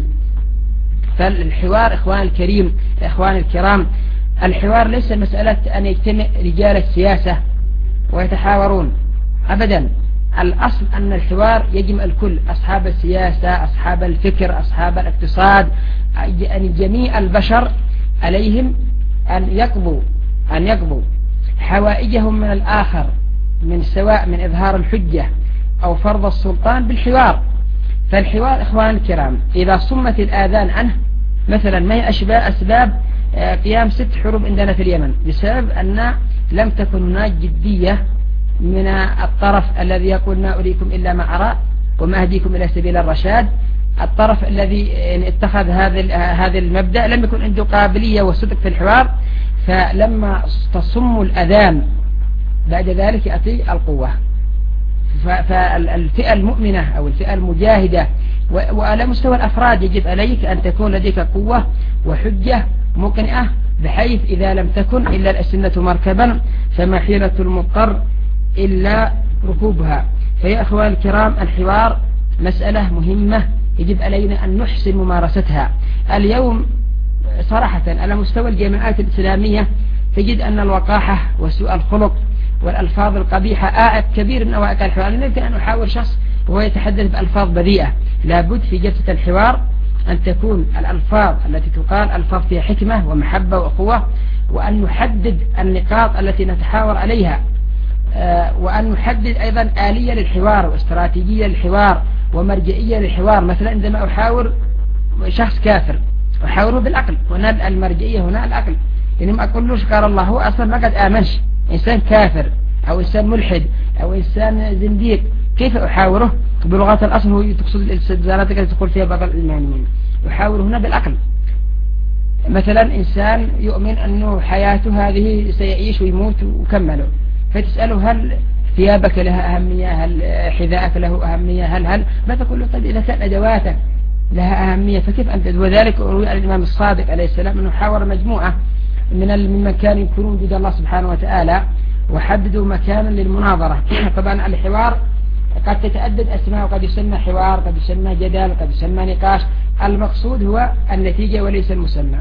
فالحوار إخوان الكريم إخوان الكرام، الحوار ليس مسألة أن يجتمع رجال السياسة ويتحاورون أبدا. الأصل أن الحوار يجمع الكل، أصحاب السياسة، أصحاب الفكر، أصحاب الاقتصاد، أن جميع البشر عليهم أن يقضوا أن يقضوا حوائجهم من الآخر، من سواء من إظهار الحجة أو فرض السلطان بالحوار. فالحوار إخوان الكرام إذا صمت الآذان عنه، مثلا ما هي أسباب قيام ست حروب عندنا في اليمن؟ بسبب أن لم تكن هناك جدية من الطرف الذي يقول ما أريكم إلا ما أرى وما أهديكم إلى سبيل الرشاد. الطرف الذي اتخذ هذا هذا المبدأ لم يكن عنده قابلية وصدق في الحوار، فلما تصم الأذان بعد ذلك يأتي القوة. فالفئة المؤمنة أو الفئة المجاهدة وعلى مستوى الأفراد يجب عليك أن تكون لديك قوة وحجة مقنعة، بحيث إذا لم تكن إلا الأسنة مركبا فما حيلة المضطر إلا ركوبها. فيا أخوان الكرام، الحوار مسألة مهمة يجب علينا أن نحسن ممارستها. اليوم صراحة على مستوى الجامعات الإسلامية تجد أن الوقاحة وسوء الخلق والألفاظ القبيحة عائق كبير من أوائق الحوار. لا يمكن أن أحاور شخص وهو يتحدث بألفاظ بذيئة. لابد في جلسة الحوار أن تكون الألفاظ التي تقال ألفاظ فيها حكمة ومحبة وأخوة، وأن نحدد النقاط التي نتحاور عليها. وأن نحدد أيضا آلية للحوار واستراتيجية للحوار ومرجئية للحوار. مثلا عندما أحاور شخص كافر أحاوره بالعقل، هنا المرجئية هنا العقل، يعني ما أقول له قال الله هو أصلا ما قد آمنش، إنسان كافر أو إنسان ملحد أو إنسان زنديق، كيف أحاوره؟ بلغة الأصل هو تقصد الاستدلالات التي تقول فيها بعض الإيمانيين، أحاوره هنا بالعقل. مثلا إنسان يؤمن أنه حياته هذه سيعيش ويموت وكمله، فتسأله هل ثيابك لها أهمية، هل حذاءك له أهمية، هل هل ما تقول له طيب إذا كان أدواتك لها أهمية فكيف أنت؟ وذلك روي عن الإمام الصادق عليه السلام أنه حاور مجموعة من من مكان يكونون وجود الله سبحانه وتعالى وحددوا مكانا للمناظرة. طبعا الحوار قد تتعدد أسماء، وقد يسمى حوار، قد يسمى جدال، قد يسمى نقاش، المقصود هو النتيجة وليس المسمى.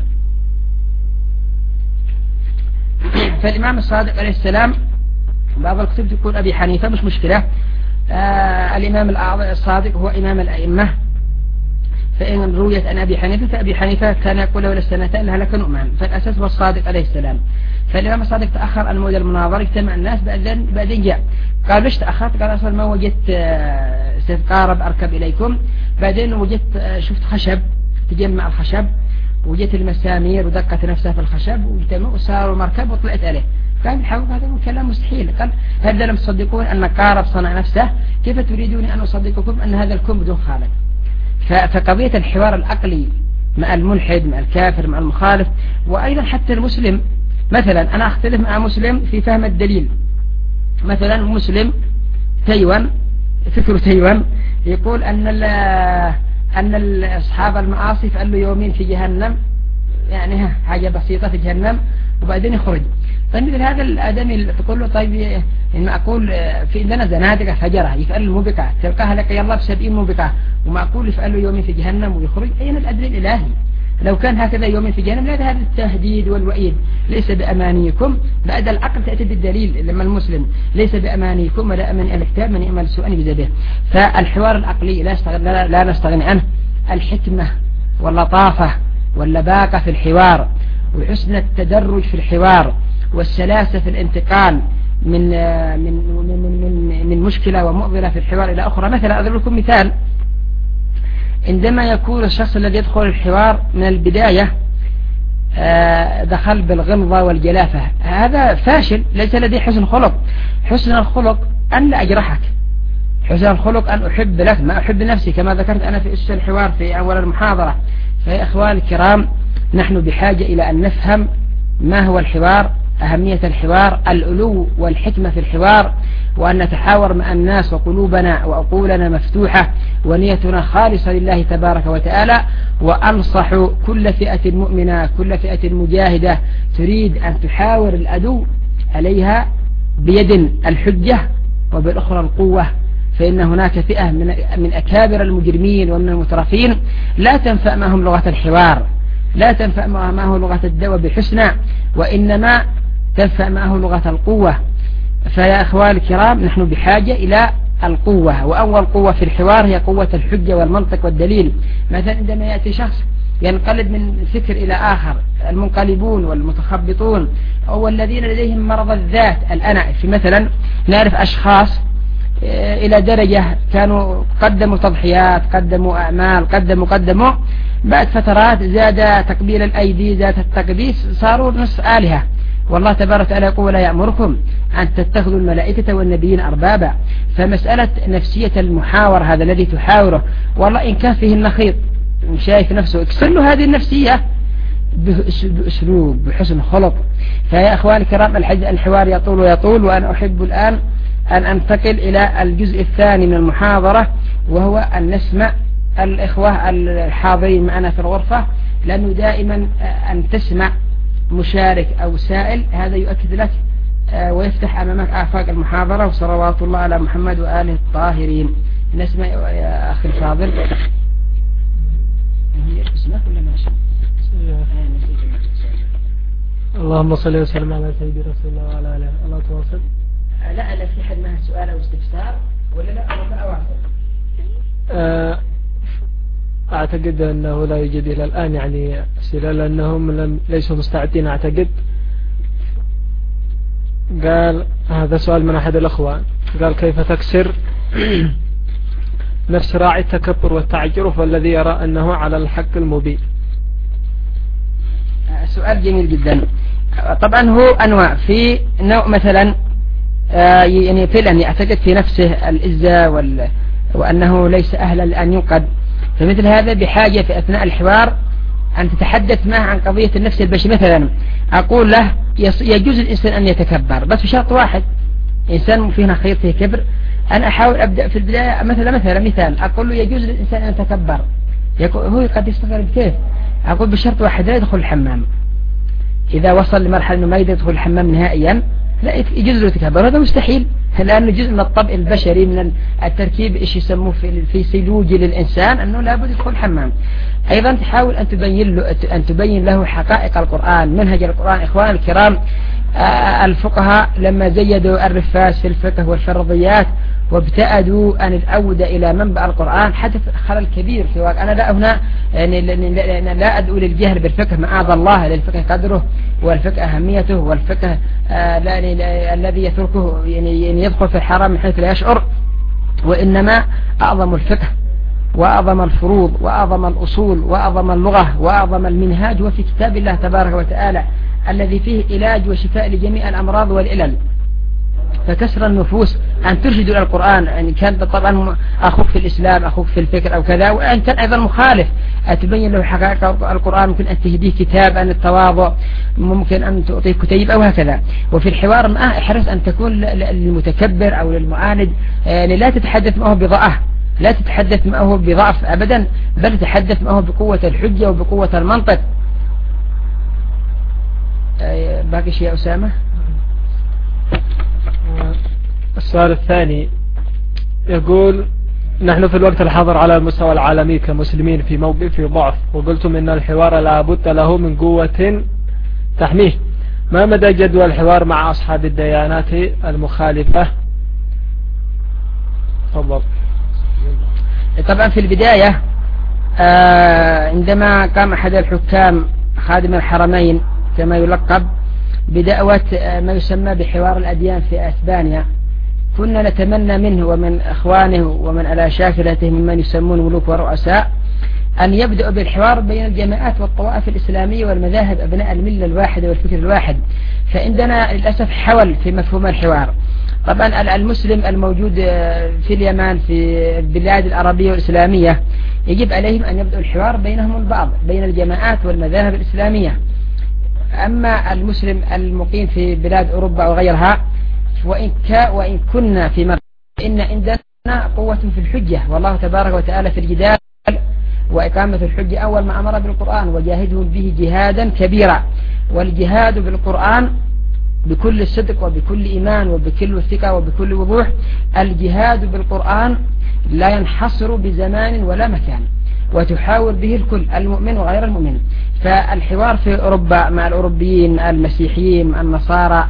فالإمام الصادق عليه السلام بعض الكتب تقول أبي حنيفة، مش مشكلة، آه الإمام الصادق هو إمام الأئمة، فإن رويت عن أبي حنيفة فأبي حنيفة كان يقول له للسنتين لهلك نؤمان، فالأساس هو الصادق عليه السلام. فالإمام الصادق تأخر عن موعد المناظرة، اجتمع الناس، بعدين بعدين جاء قال ليش تأخرت؟ قال أصلا ما وجدت سيتقارب أركب إليكم، بعدين وجدت شفت خشب، تجمع الخشب، وجدت المسامير ودقت نفسها في الخشب واجتمعوا وصاروا مركب وطلعت عليه. قال الحقيقة هذا كلام مستحيل، قال هل لم تصدقون أن قارب صنع نفسه؟ كيف تريدون أن أصدقكم أن هذا الكون بدون خالق؟ فقضية الحوار العقلي مع الملحد مع الكافر مع المخالف، وأيضا حتى المسلم، مثلا أنا أختلف مع مسلم في فهم الدليل، مثلا مسلم تايوان فكر تايوان يقول أن أن أصحاب المعاصي فقالوا يومين في جهنم، يعني حاجة بسيطة في جهنم وبعدين يخرج. طيب مثل هذا الآدمي تقول له طيب إن أقول في عندنا زنادقة فجرة يفعل الموبقة تلقاها لك يلا بسبعين موبقة، وما أقول يفعل له يومين في جهنم ويخرج، أين الأدل الإلهي؟ لو كان هكذا يومين في جهنم لا، هذا التهديد والوعيد ليس بأمانيكم، بعد العقل تأتي بالدليل. لما المسلم ليس بأمانيكم ولا أماني الكتاب من يعمل سوءا بذبه. فالحوار العقلي لا, لا, لا نستغني عنه، الحكمة واللطافة واللباقة في الحوار وحسن التدرج في الحوار والسلاسة في الانتقال من من من من, من مشكلة ومؤذلة في الحوار إلى أخرى. مثلا أضرب لكم مثال، عندما يكون الشخص الذي يدخل الحوار من البداية دخل بالغلظة والجلافة، هذا فاشل، ليس لديه حسن خلق. حسن الخلق أن لا أجرحك، حسن الخلق أن أحب لك ما أحب لنفسي، كما ذكرت أنا في أسس الحوار في أول المحاضرة. فيا إخوان الكرام، نحن بحاجة إلى أن نفهم ما هو الحوار، أهمية الحوار، الألو والحكمة في الحوار، وأن نتحاور مع الناس وقلوبنا وعقولنا مفتوحة ونيتنا خالصة لله تبارك وتعالى. وأنصح كل فئة مؤمنة كل فئة مجاهدة تريد أن تحاور العدو عليها بيد الحجة وبالأخرى القوة، فإن هناك فئة من من أكابر المجرمين ومن المترفين لا تنفع معهم لغة الحوار، لا تنفع معه لغة الدعوة بالحسنى، وإنما تنفع معه لغة القوة. فيا أخوان الكرام، نحن بحاجة إلى القوة، وأول قوة في الحوار هي قوة الحجة والمنطق والدليل. مثلا عندما يأتي شخص ينقلب من فكر إلى آخر، المنقلبون والمتخبطون أو الذين لديهم مرض الذات الأنا، في مثلا نعرف أشخاص إلى درجة كانوا قدموا تضحيات، قدموا أعمال، قدموا قدموا بعد فترات زاد تقبيل الأيدي، زاد التقديس، صاروا نصف آلهة. والله تبارك وتعالى يقول لا يأمركم أن تتخذوا الملائكة والنبيين أربابا. فمسألة نفسية المحاور هذا الذي تحاوره، والله إن كان فيه النخيط شايف نفسه اكسر له هذه النفسية بأسلوب بحسن خلق. فيا أخواني الكرام، الحوار يطول ويطول، وأنا أحب الآن أن أنتقل إلى الجزء الثاني من المحاضرة، وهو أن نسمع الإخوة الحاضرين معنا في الغرفة، لأنه دائما أن تسمع مشارك أو سائل هذا يؤكد لك ويفتح أمامك آفاق المحاضرة. وصلوات الله على محمد وآله الطاهرين. نسمع يا أخي الفاضل. اسمك ولا ماشي؟ اللهم صل وسلم على سيدنا رسول الله وعلى آله. الله تواصل. لا لا في حد معه سؤال أو استفسار ولا لا ولا أواصل؟ أعتقد أنه لا يوجد إلى الآن يعني أسئلة، لأنهم لم ليسوا مستعدين أعتقد. قال هذا سؤال من أحد الأخوان، قال كيف تكسر نفس راعي التكبر والتعجرف والذي يرى أنه على الحق المبين؟ سؤال جميل جدا. طبعا هو أنواع، في نوع مثلا يعني فعلا يعتقد في نفسه العزة وال... وأنه ليس أهلا لأن ينقد، فمثل هذا بحاجة في أثناء الحوار أن تتحدث معه عن قضية النفس البشري. مثلا أقول له يجوز الإنسان أن يتكبر بس بشرط واحد، إنسان فينا خير فيه كبر. أنا أحاول أبدأ في البداية مثلا مثلا مثال أقول له يجوز للإنسان أن يتكبر، هو قد يستغرب كيف؟ أقول بشرط واحد، لا يدخل الحمام. إذا وصل لمرحلة أنه ما يقدر يدخل الحمام نهائيا لا يجوز له يتكبر، هذا مستحيل، لأنه جزء من الطبع البشري من التركيب إيش يسموه في في سيلوجي للإنسان أنه لابد يدخل الحمام. أيضا تحاول أن تبين له أن تبين له حقائق القرآن، منهج القرآن. إخوان الكرام، الفقهاء لما زيدوا الرفاس في الفقه والفرضيات وابتعدوا أن العودة إلى منبع القرآن حدث خلل كبير في واقع. أنا لا هنا يعني لا أدعو للجهل بالفقه، معاذ الله، للفقه قدره والفقه أهميته، والفقه آه الذي يتركه يعني يدخل في الحرام من حيث لا يشعر، وإنما أعظم الفقه وأعظم الفروض وأعظم الأصول وأعظم اللغة وأعظم المنهاج وفي كتاب الله تبارك وتعالى الذي فيه علاج وشفاء لجميع الأمراض والعلل. فكسر النفوس أن ترشدوا إلى القرآن، يعني كان طبعا أخوك في الإسلام، أخوك في الفكر أو كذا، وأن كان أيضا مخالف أتبين له حقائق القرآن، ممكن أن تهديه كتاب عن التواضع، ممكن أن تعطيه كتيب أو هكذا. وفي الحوار معه احرص أن تكون للمتكبر أو للمعاند يعني لا تتحدث معه بضعه، لا تتحدث معه بضعف أبدا، بل تتحدث معه بقوة الحجة وبقوة المنطق. باقي شيء أسامة؟ السؤال الثاني يقول نحن في الوقت الحاضر على المستوى العالمي كمسلمين في موقف ضعف، وقلتم إن الحوار لا بد له من قوة تحميه، ما مدى جدوى الحوار مع أصحاب الديانات المخالفة؟ تفضل. طبعا في البداية آه عندما قام أحد الحكام خادم الحرمين كما يلقب بدعوة ما يسمى بحوار الأديان في أسبانيا، كنا نتمنى منه ومن أخوانه ومن على شاكلته ممن يسمون ملوك ورؤساء أن يبدأ بالحوار بين الجماعات والطوائف الإسلامية والمذاهب أبناء الملة الواحدة والفكر الواحد. فعندنا للأسف حول في مفهوم الحوار. طبعا المسلم الموجود في اليمن في البلاد العربية والإسلامية يجب عليهم أن يبدأوا الحوار بينهم البعض بين الجماعات والمذاهب الإسلامية. أما المسلم المقيم في بلاد أوروبا وغيرها وإن, وإن كنا في مرة إن عندنا قوة في الحجة، والله تبارك وتعالى في الجدال وإقامة الحجة أول ما أمر بالقرآن وجاهدهم به جهادا كبيرا. والجهاد بالقرآن بكل صدق وبكل إيمان وبكل ثقة وبكل وضوح، الجهاد بالقرآن لا ينحصر بزمان ولا مكان، وتحاور به الكل المؤمن وغير المؤمن. فالحوار في أوروبا مع الأوروبيين المسيحيين النصارى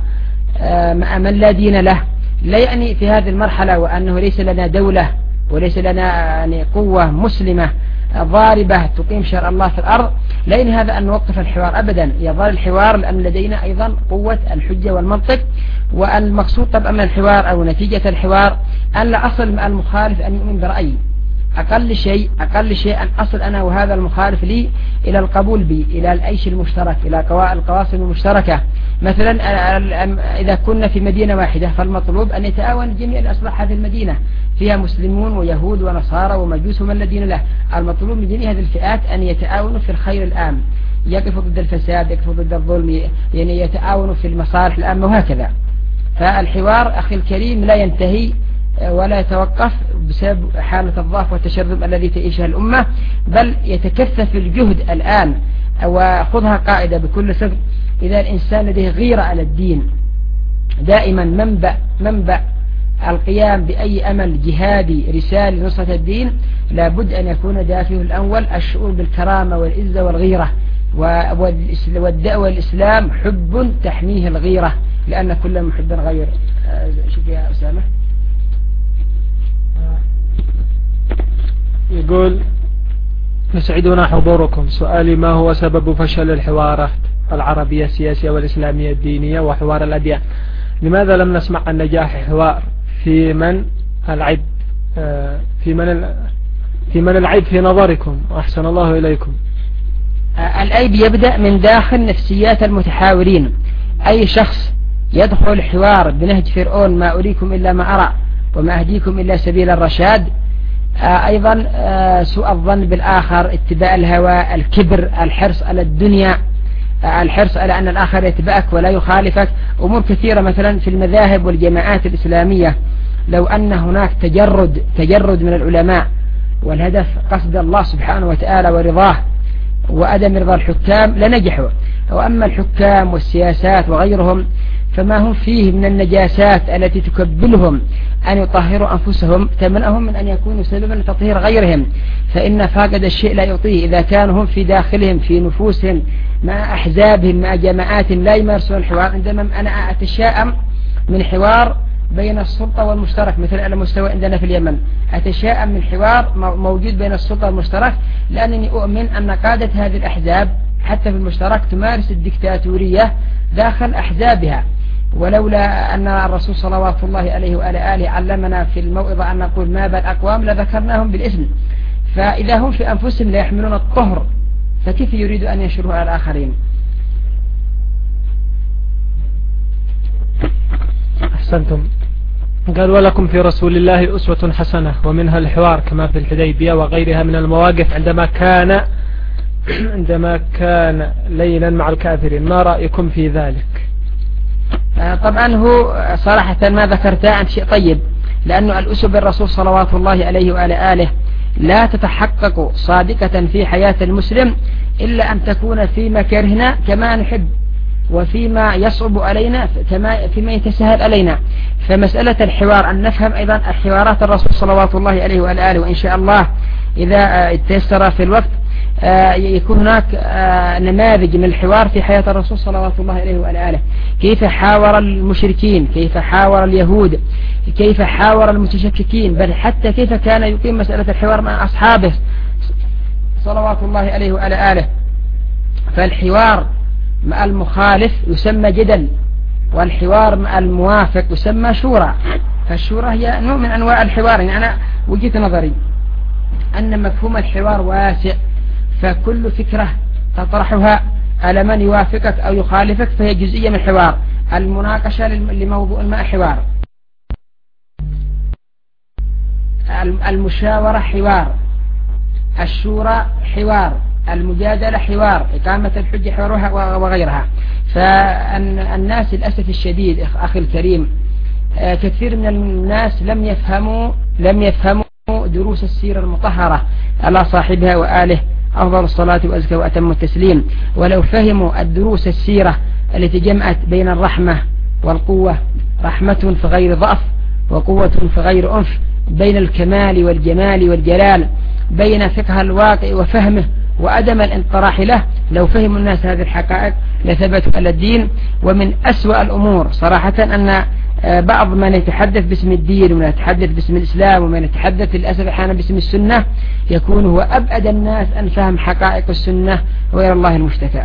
مع من لا دين له لا يعني في هذه المرحلة وأنه ليس لنا دولة وليس لنا يعني قوة مسلمة ضاربة تقيم شرع الله في الأرض، لا يعني هذا أن نوقف الحوار أبدا، يظل الحوار لأن لدينا أيضا قوة الحجة والمنطق. والمقصود طبعا من الحوار أو نتيجة الحوار أن لا أصل مع المخالف أن يؤمن برأيي، أقل شيء أقل شيء أن أصل أنا وهذا المخالف لي إلى القبول بي، إلى العيش المشترك، إلى القواسم المشتركة. مثلا إذا كنا في مدينة واحدة فالمطلوب أن يتعاون الجميع لإصلاح هذه المدينة، فيها مسلمون ويهود ونصارى ومجوس ومن لا دين له. المطلوب من جميع هذه الفئات أن يتعاونوا في الخير العام، يقفوا ضد الفساد، يقفوا ضد الظلم، يعني يتعاونوا في المصالح العامة وهكذا. فالحوار أخي الكريم لا ينتهي ولا يتوقف بسبب حالة الضعف والتشرذم الذي تعيشها الأمة، بل يتكثف الجهد الآن. وخذها قاعدة بكل صدق، إذا الإنسان لديه غيرة على الدين دائما منبع منبع القيام بأي أمل جهادي رسالي لنصرة الدين، لابد أن يكون دافعه الأول الشعور بالكرامة والعزة والغيرة، والدعوة الإسلام حب تحميه الغيرة، لأن كل محب غير. شوف يا أسامة. يقول يسعدنا حضوركم، سؤالي ما هو سبب فشل الحوارات العربية السياسية والإسلامية الدينية وحوار الأديان؟ لماذا لم نسمع عن نجاح حوار في من العيب في من في من العيب في نظركم؟ أحسن الله إليكم. العيب يبدأ من داخل نفسيات المتحاورين. أي شخص يدخل الحوار بنهج فرعون ما أريكم إلا ما أرى وما أهديكم إلا سبيل الرشاد، أيضا سوء الظن بالآخر، اتباع الهوى، الكبر، الحرص على الدنيا، الحرص على أن الآخر يتبعك ولا يخالفك، أمور كثيرة مثلا في المذاهب والجماعات الإسلامية. لو أن هناك تجرد تجرد من العلماء والهدف قصد الله سبحانه وتعالى ورضاه وأدم رضا الحكام لنجحوا. وأما الحكام والسياسات وغيرهم فما هم فيه من النجاسات التي تكبلهم أن يطهروا أنفسهم تمنعهم من أن يكونوا سببا لتطهير غيرهم، فإن فاقد الشيء لا يعطيه. إذا كانوا هم في داخلهم في نفوسهم مع أحزابهم مع جماعاتهم لا يمارسون الحوار، عندما أنا أتشائم من حوار بين السلطة والمشترك مثل على مستوى عندنا في اليمن، أتشائم من حوار موجود بين السلطة والمشترك، لأنني أؤمن أن قادة هذه الأحزاب حتى في المشترك تمارس الدكتاتورية داخل أحزابها. ولولا أن الرسول صلوات الله عليه وآله آله علمنا في الموعظة أن نقول ما بال أقوام لذكرناهم بالاسم. فإذا هم في أنفسهم لا يحملون الطهر فكيف يريد أن ينشروه على الآخرين؟ أحسنتم. قال ولكم في رسول الله أسوة حسنة، ومنها الحوار كما في الحديبية وغيرها من المواقف عندما كان عندما كان لينا مع الكافرين. ما رأيكم في ذلك؟ طبعا هو صراحة ما ذكرته عن شيء طيب، لأنه الأسوة بالرسول صلوات الله عليه وعلى آله لا تتحقق صادقة في حياة المسلم إلا أن تكون فيما كرهنا كما نحب، وفيما يصعب علينا كما فيما يتسهل علينا. فمسألة الحوار أن نفهم أيضا حوارات الرسول صلوات الله عليه وعلى آله، وإن شاء الله إذا تيسر في الوقت يكون هناك نماذج من الحوار في حياة الرسول صلوات الله عليه وعلى آله، كيف حاور المشركين، كيف حاور اليهود، كيف حاور المتشككين، بل حتى كيف كان يقيم مسألة الحوار مع أصحابه صلوات الله عليه وعلى آله. فالحوار مع المخالف يسمى جدل، والحوار مع الموافق يسمى شورى. فالشورى هي نوع من أنواع الحوار. يعني أنا وجهة نظري أن مفهوم الحوار واسع، فكل فكرة تطرحها على من يوافقك أو يخالفك فهي جزئية من الحوار. المناقشة لموضوع ما حوار، المشاورة حوار، الشورى حوار، المجادلة حوار، إقامة الحجة حوار وغيرها. فالناس للأسف الشديد أخي الكريم كثير من الناس لم يفهموا لم يفهموا دروس السيرة المطهرة على صاحبها وآله أفضل الصلاة وأزكى وأتم التسليم. ولو فهموا الدروس السيرة التي جمعت بين الرحمة والقوة، رحمة في غير ضعف وقوة في غير أنف، بين الكمال والجمال والجلال، بين فقه الواقع وفهمه وأدم الانطراح له، لو فهم الناس هذه الحقائق لثبتوا على الدين. ومن أسوأ الأمور صراحة أن بعض من يتحدث باسم الدين ومن يتحدث باسم الإسلام ومن يتحدث للأسف أحيانا باسم السنة يكون هو أبعد الناس أن فهم حقائق السنة وإلى الله المشتكى.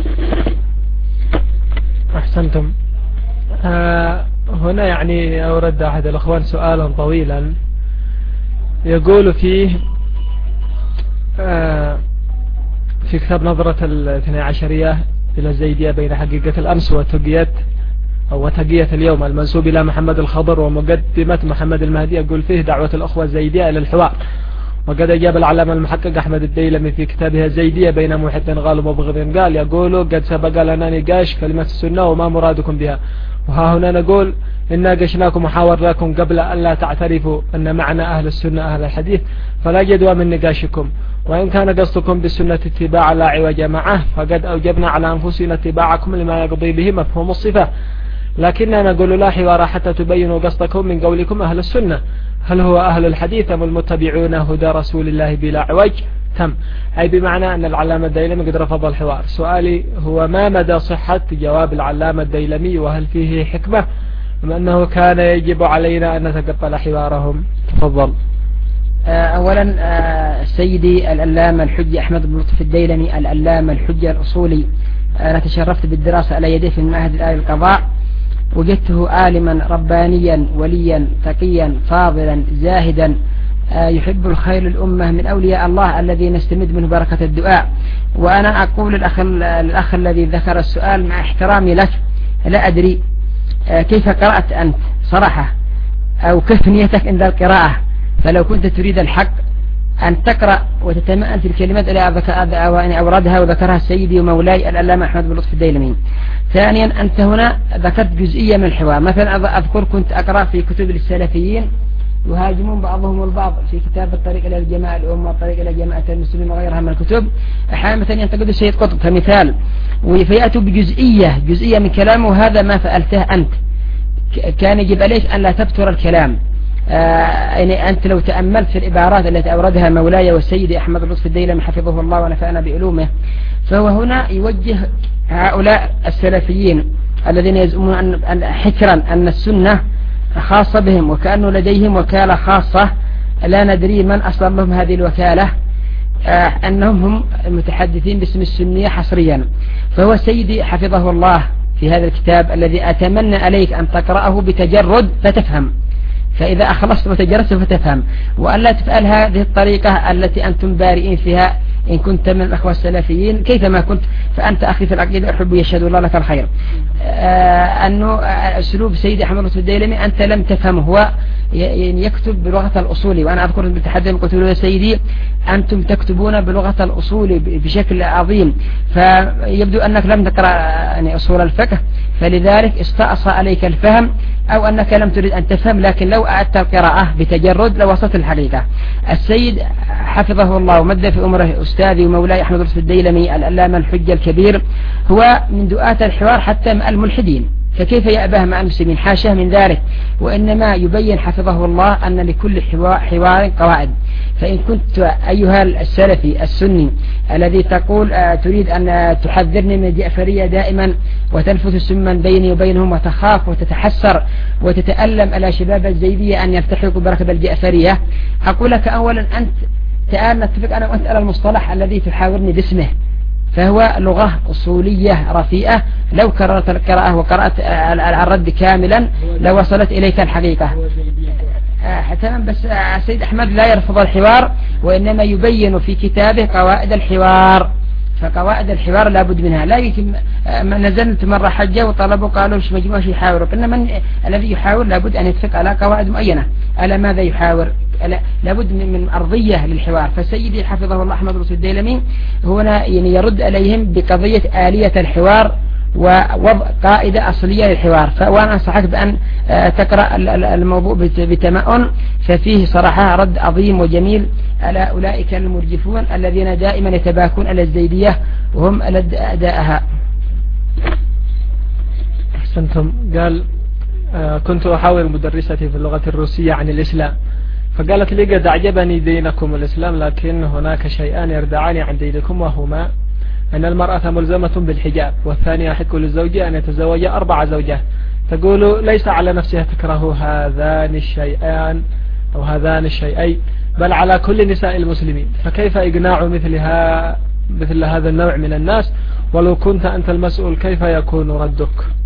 أحسنتم. آه هنا يعني أورد أحد الأخوان سؤالا طويلا يقول فيه آه في كتاب نظرة الاثنى عشرية إلى الزيدية بين حقيقة الأمس وتقية أو وتقية اليوم المنسوب إلى محمد الخضر ومقدمة محمد المهدي، يقول فيه دعوة الأخوة الزيدية إلى الحوار. وقد أجاب العلامة المحقق أحمد الديلمي في كتابها الزيدية بين محب غال ومبغض قال، يقول قد سبق لنا نقاش كلمة السنة وما مرادكم بها، وها هنا نقول إن ناقشناكم وحاورناكم قبل أن لا تعترفوا أن معنى أهل السنة أهل الحديث فلا جدوى من نقاشكم، وإن كان قصدكم بالسنة اتباع لا عوج معه فقد أوجبنا على أنفسنا اتباعكم لما يقضي به مفهوم الصفة، لكننا نقول لا حوار حتى تبينوا قصدكم من قولكم أهل السنة، هل هو أهل الحديث أم المتبعون هدى رسول الله بلا عوج تم، أي بمعنى أن العلامة الديلمي قد رفض الحوار. سؤالي هو ما مدى صحة جواب العلامة الديلمي، وهل فيه حكمة أم أنه كان يجب علينا أن نتقبل حوارهم؟ تفضل. أولا سيدي الألامة الحجة أحمد بن لطف الديلمي الألامة الحجة الأصولي، أنا تشرفت بالدراسة على يديه في المعهد الآلي القضاء. وجدته عالما ربانيا وليا تقيا فاضلا زاهدا يحب الخير للأمة من أولياء الله الذي نستمد منه بركة الدعاء. وأنا أقول الأخ, الأخ الذي ذكر السؤال مع احترامي لك، لا أدري كيف قرأت أنت صراحة أو كيف نيتك عند القراءة، فلو كنت تريد الحق أن تقرأ وتتمأن في الكلمات التي أوردها وذكرها سيدي ومولاي العلامة أحمد بن لطفي الديلمي. ثانيا أنت هنا ذكرت جزئية من الحوار، مثلا أذكر كنت أقرأ في كتب السلفيين يهاجمون بعضهم البعض في كتاب الطريق إلى الجماعة الأمة والطريق إلى جماعة المسلمين وغيرها من الكتب، أحيانا مثلا ينتقد السيد قطب كمثال ويأتوا بجزئية جزئية من كلامه، وهذا ما فعلته أنت. كان يجب عليك أن لا تبتر الكلام. آه يعني أنت لو تأملت في العبارات التي أوردها مولاي والسيد أحمد لطفي الديلمي حفظه الله ونفعنا بعلومه، فهو هنا يوجه هؤلاء السلفيين الذين يزعمون أن حكرا أن السنة خاصة بهم وكأنه لديهم وكالة خاصة لا ندري من أصل لهم هذه الوكالة، آه أنهم هم المتحدثين باسم السنية حصريا. فهو سيدي حفظه الله في هذا الكتاب الذي أتمنى عليك أن تقرأه بتجرد فتفهم، فإذا أخلصت وتجرست فتفهم، وألا تفعل هذه الطريقة التي أنتم بارئين فيها إن كنت من الأخوة السلفيين كيفما كنت، فأنت أخي في العقيدة أحب يشهد الله لك الخير. آه أنه أسلوب سيدي أحمد لطفي الديلمي أنت لم تفهمه، هو يكتب بلغة الأصول، وأنا أذكر بالتحدث قلت له يا سيدي أنتم تكتبون بلغة الأصول بشكل عظيم، فيبدو أنك لم تقرأ يعني أصول الفقه، فلذلك استأصى عليك الفهم أو أنك لم تريد أن تفهم، لكن لو أعدت القراءة بتجرد لوصلت الحقيقة. السيد حفظه الله ومد في أمره أستاذي ومولاي أحمد لطفي الديلمي العلامة الحجة الكبير هو من دعاة الحوار حتى مع الملحدين، فكيف يأباه مع المسلمين؟ حاشاه من ذلك، وإنما يبين حفظه الله أن لكل حوار قواعد. فإن كنت أيها السلفي السني الذي تقول آه تريد أن تحذرني من الجعفرية دائما وتنفث سما بيني وبينهم وتخاف وتتحسر وتتألم على شباب الزيدية أن يلتحقوا بركب الجعفرية، أقول لك أولا أنت تعال نتفق أنا وأنت على المصطلح الذي تحاورني باسمه، فهو لغة أصولية رفيئة، لو كررت القراءة وقرأت الرد كاملا لوصلت إليك الحقيقة. حتى بس السيد أحمد لا يرفض الحوار، وإنما يبين في كتابه قواعد الحوار، فقواعد الحوار لابد منها. لا يتم نزلت مرة حجة وطلبوا قالوا مش مجموعة يحاوروا، إنما من الذي يحاور لابد أن يتفق على قواعد معينة على ماذا يحاور، لابد من أرضية للحوار. فسيدي حفظه الله أحمد لطفي الديلمي هنا يعني يرد عليهم بقضية آلية الحوار ووضع قاعدة أصلية للحوار. فأنا أنصحك بأن تقرأ الموضوع بتمأن، ففيه صراحة رد عظيم وجميل على أولئك المرجفون الذين دائما يتباكون على الزيدية وهم ألد أداءها. أحسنتم. قال آه كنت أحاور مدرستي في اللغة الروسية عن الإسلام، فقالت لي قد أعجبني دينكم الإسلام، لكن هناك شيئان يردعاني عن دينكم، وهما أن المرأة ملزمة بالحجاب، والثانية يحق للزوج أن يتزوج أربع زوجات. تقول ليس على نفسها تكره هذان الشيئان أو هذان الشيئين، بل على كل نساء المسلمين، فكيف إقناع مثلها مثل هذا النوع من الناس؟ ولو كنت أنت المسؤول كيف يكون ردك؟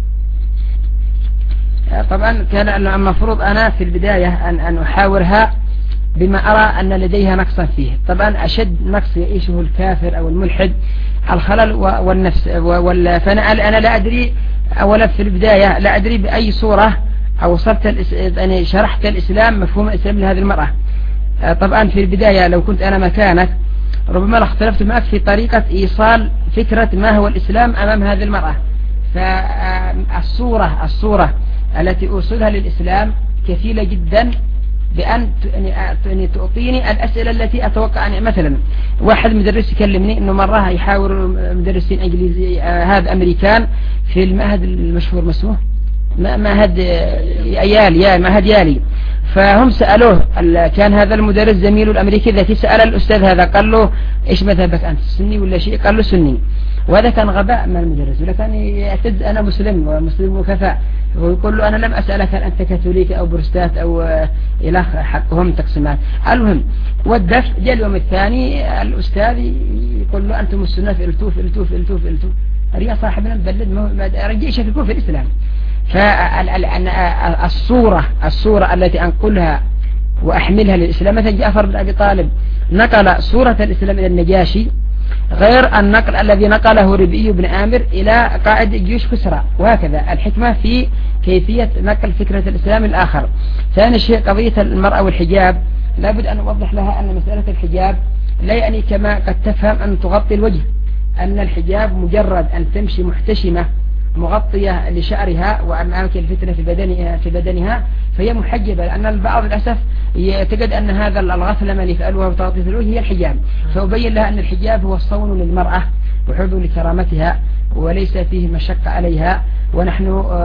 طبعا كان المفروض أنا في البداية أن أن أحاورها بما أرى أن لديها نقصا فيه. طبعا أشد نقص يعيشه الكافر أو الملحد الخلل والنفس، فأنا أنا لا أدري أولا في البداية لا أدري بأي صورة أو صرت يعني شرحت الإسلام مفهوم الإسلام لهذه المرأة. طبعا في البداية لو كنت أنا مكانك ربما اختلفت معك في طريقة إيصال فكرة ما هو الإسلام أمام هذه المرأة. فالصورة الصورة التي أوصلها للإسلام كفيلة جدا بأن تعطيني الأسئلة التي أتوقع أن مثلا واحد مدرس يكلمني إنه مرة يحاور مدرسين إنجليزي آه هذا أمريكان في المعهد المشهور مسموه معهد يالي يا معهد يالي، فهم سألوه كان هذا المدرس زميله الأمريكي الذي سأل الأستاذ هذا قال له إيش مذهبك أنت سني ولا شيء؟ قال له سني، وهذا كان غباء من المدرس، ولكن يعتد أنا مسلم ومسلم وكفاء، ويقول له أنا لم أسألك هل أنت كاثوليك أو بروستات أو إلى حقهم تقسيمات. المهم والدفع جاء اليوم الثاني الأستاذ يقول له أنتم السنة فئلتوه فئلتوه فئلتوه فئلتوه، ريا صاحبنا مبلد رجع يشككوه في الإسلام. فالصورة الصورة التي أنقلها وأحملها للإسلام، مثلا جعفر بن أبي طالب نقل صورة الإسلام إلى النجاشي غير النقل الذي نقله ربيعي بن عامر إلى قائد جيوش كسرى، وهكذا الحكمة في كيفية نقل فكرة الإسلام الآخر. ثاني شيء قضية المرأة والحجاب، لابد أن نوضح لها أن مسألة الحجاب لا يعني كما قد تفهم أن تغطي الوجه، أن الحجاب مجرد أن تمشي محتشمة مغطية لشعرها وأن أماكن الفتنة في بدنها في بدنها فهي محجبة، لأن البعض للأسف يعتقد أن هذا الغفلة من يفعلها وتغطية الوجه هي الحجاب، فأبين لها أن الحجاب هو الصون للمرأة وحفظ لكرامتها وليس فيه مشقة عليها، ونحن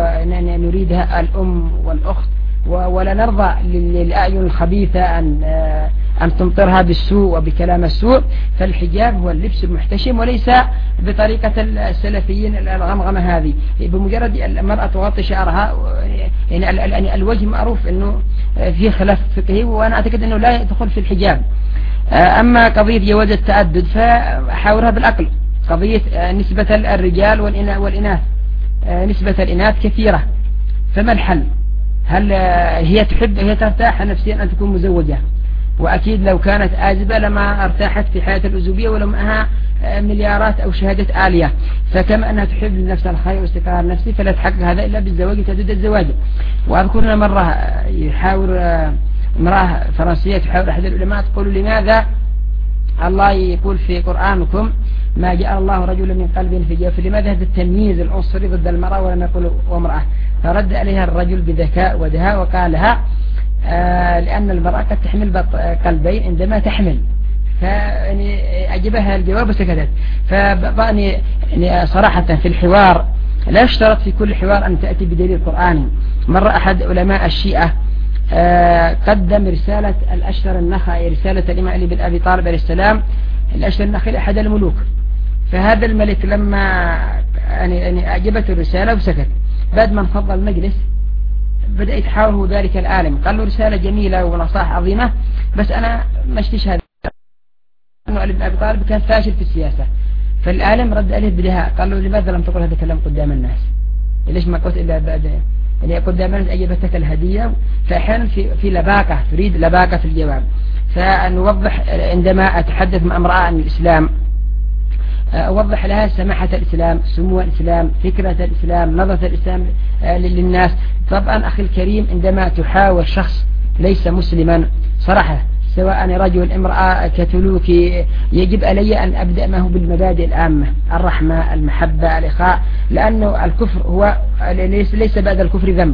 نريدها الأم والأخت ولا نرضى للأعين الخبيثة أن أن تمطرها بالسوء وبكلام السوء. فالحجاب هو اللبس المحتشم وليس بطريقة السلفيين الغمغمة هذه، بمجرد المرأة تغطي شعرها. يعني الوجه معروف أنه فيه خلاف فقهي، وأنا أعتقد أنه لا يدخل في الحجاب. أما قضية جواز التعدد فحاورها بالعقل، قضية نسبة الرجال والإناث، نسبة الإناث كثيرة، فما الحل؟ هل هي تحب هي ترتاح نفسيا أن تكون مزوجة؟ وأكيد لو كانت آزبة لما ارتاحت في حياة الأزوبية ولو معها مليارات أو شهادة عالية. فكما أنها تحب لنفس الخير واستقرار نفسي فلا تحقق هذا إلا بالزواج تعدد الزواج. وأذكرنا مرة يحاور امرأة فرنسية تحاور أحد العلماء تقول لماذا الله يقول في قرآنكم ما جعل الله رجلا من قلب في جوفه، لماذا هذا التمييز العنصري ضد المرأة ولم يقول وامرأة؟ فرد عليها الرجل بذكاء ودهاء وقال لها آه لأن المرأة قد تحمل قلبين عندما تحمل. فيعني أجبها الجواب وسكتت. فبقى يعني صراحة في الحوار لا يشترط في كل حوار أن تأتي بدليل قرآني. مرة أحد علماء الشيعة آه قدم رسالة الأشتر النخعي، رسالة الإمام علي بن أبي طالب عليه السلام، الأشتر النخعي أحد الملوك. فهذا الملك لما يعني يعني أعجبته الرسالة وسكت، بعد ما انفض المجلس بدأ يتحاوره ذلك العالم، قال له رسالة جميلة ونصائح عظيمة بس أنا ما اشتش هذا، أنه علي بن أبي طالب كان فاشل في السياسة. فالعالم رد عليه بدهاء قال له لماذا لم تقل هذا الكلام قدام الناس؟ ليش ما قلت إلا بعد يعني قدام الناس؟ أجبتك الهدية. فأحيانا في في لباقة، تريد لباقة في الجواب. فنوضح عندما أتحدث مع امرأة عن الإسلام أوضح لها سماحة الإسلام، سمو الإسلام، فكرة الإسلام، نظرة الإسلام للناس. طبعا أخي الكريم عندما تحاور شخص ليس مسلما صراحة سواء رجل امرأة كاثوليكي يجب علي أن أبدأ معه بالمبادئ العامة، الرحمة، المحبة، الإخاء، لأنه الكفر هو ليس بعد الكفر ذنب.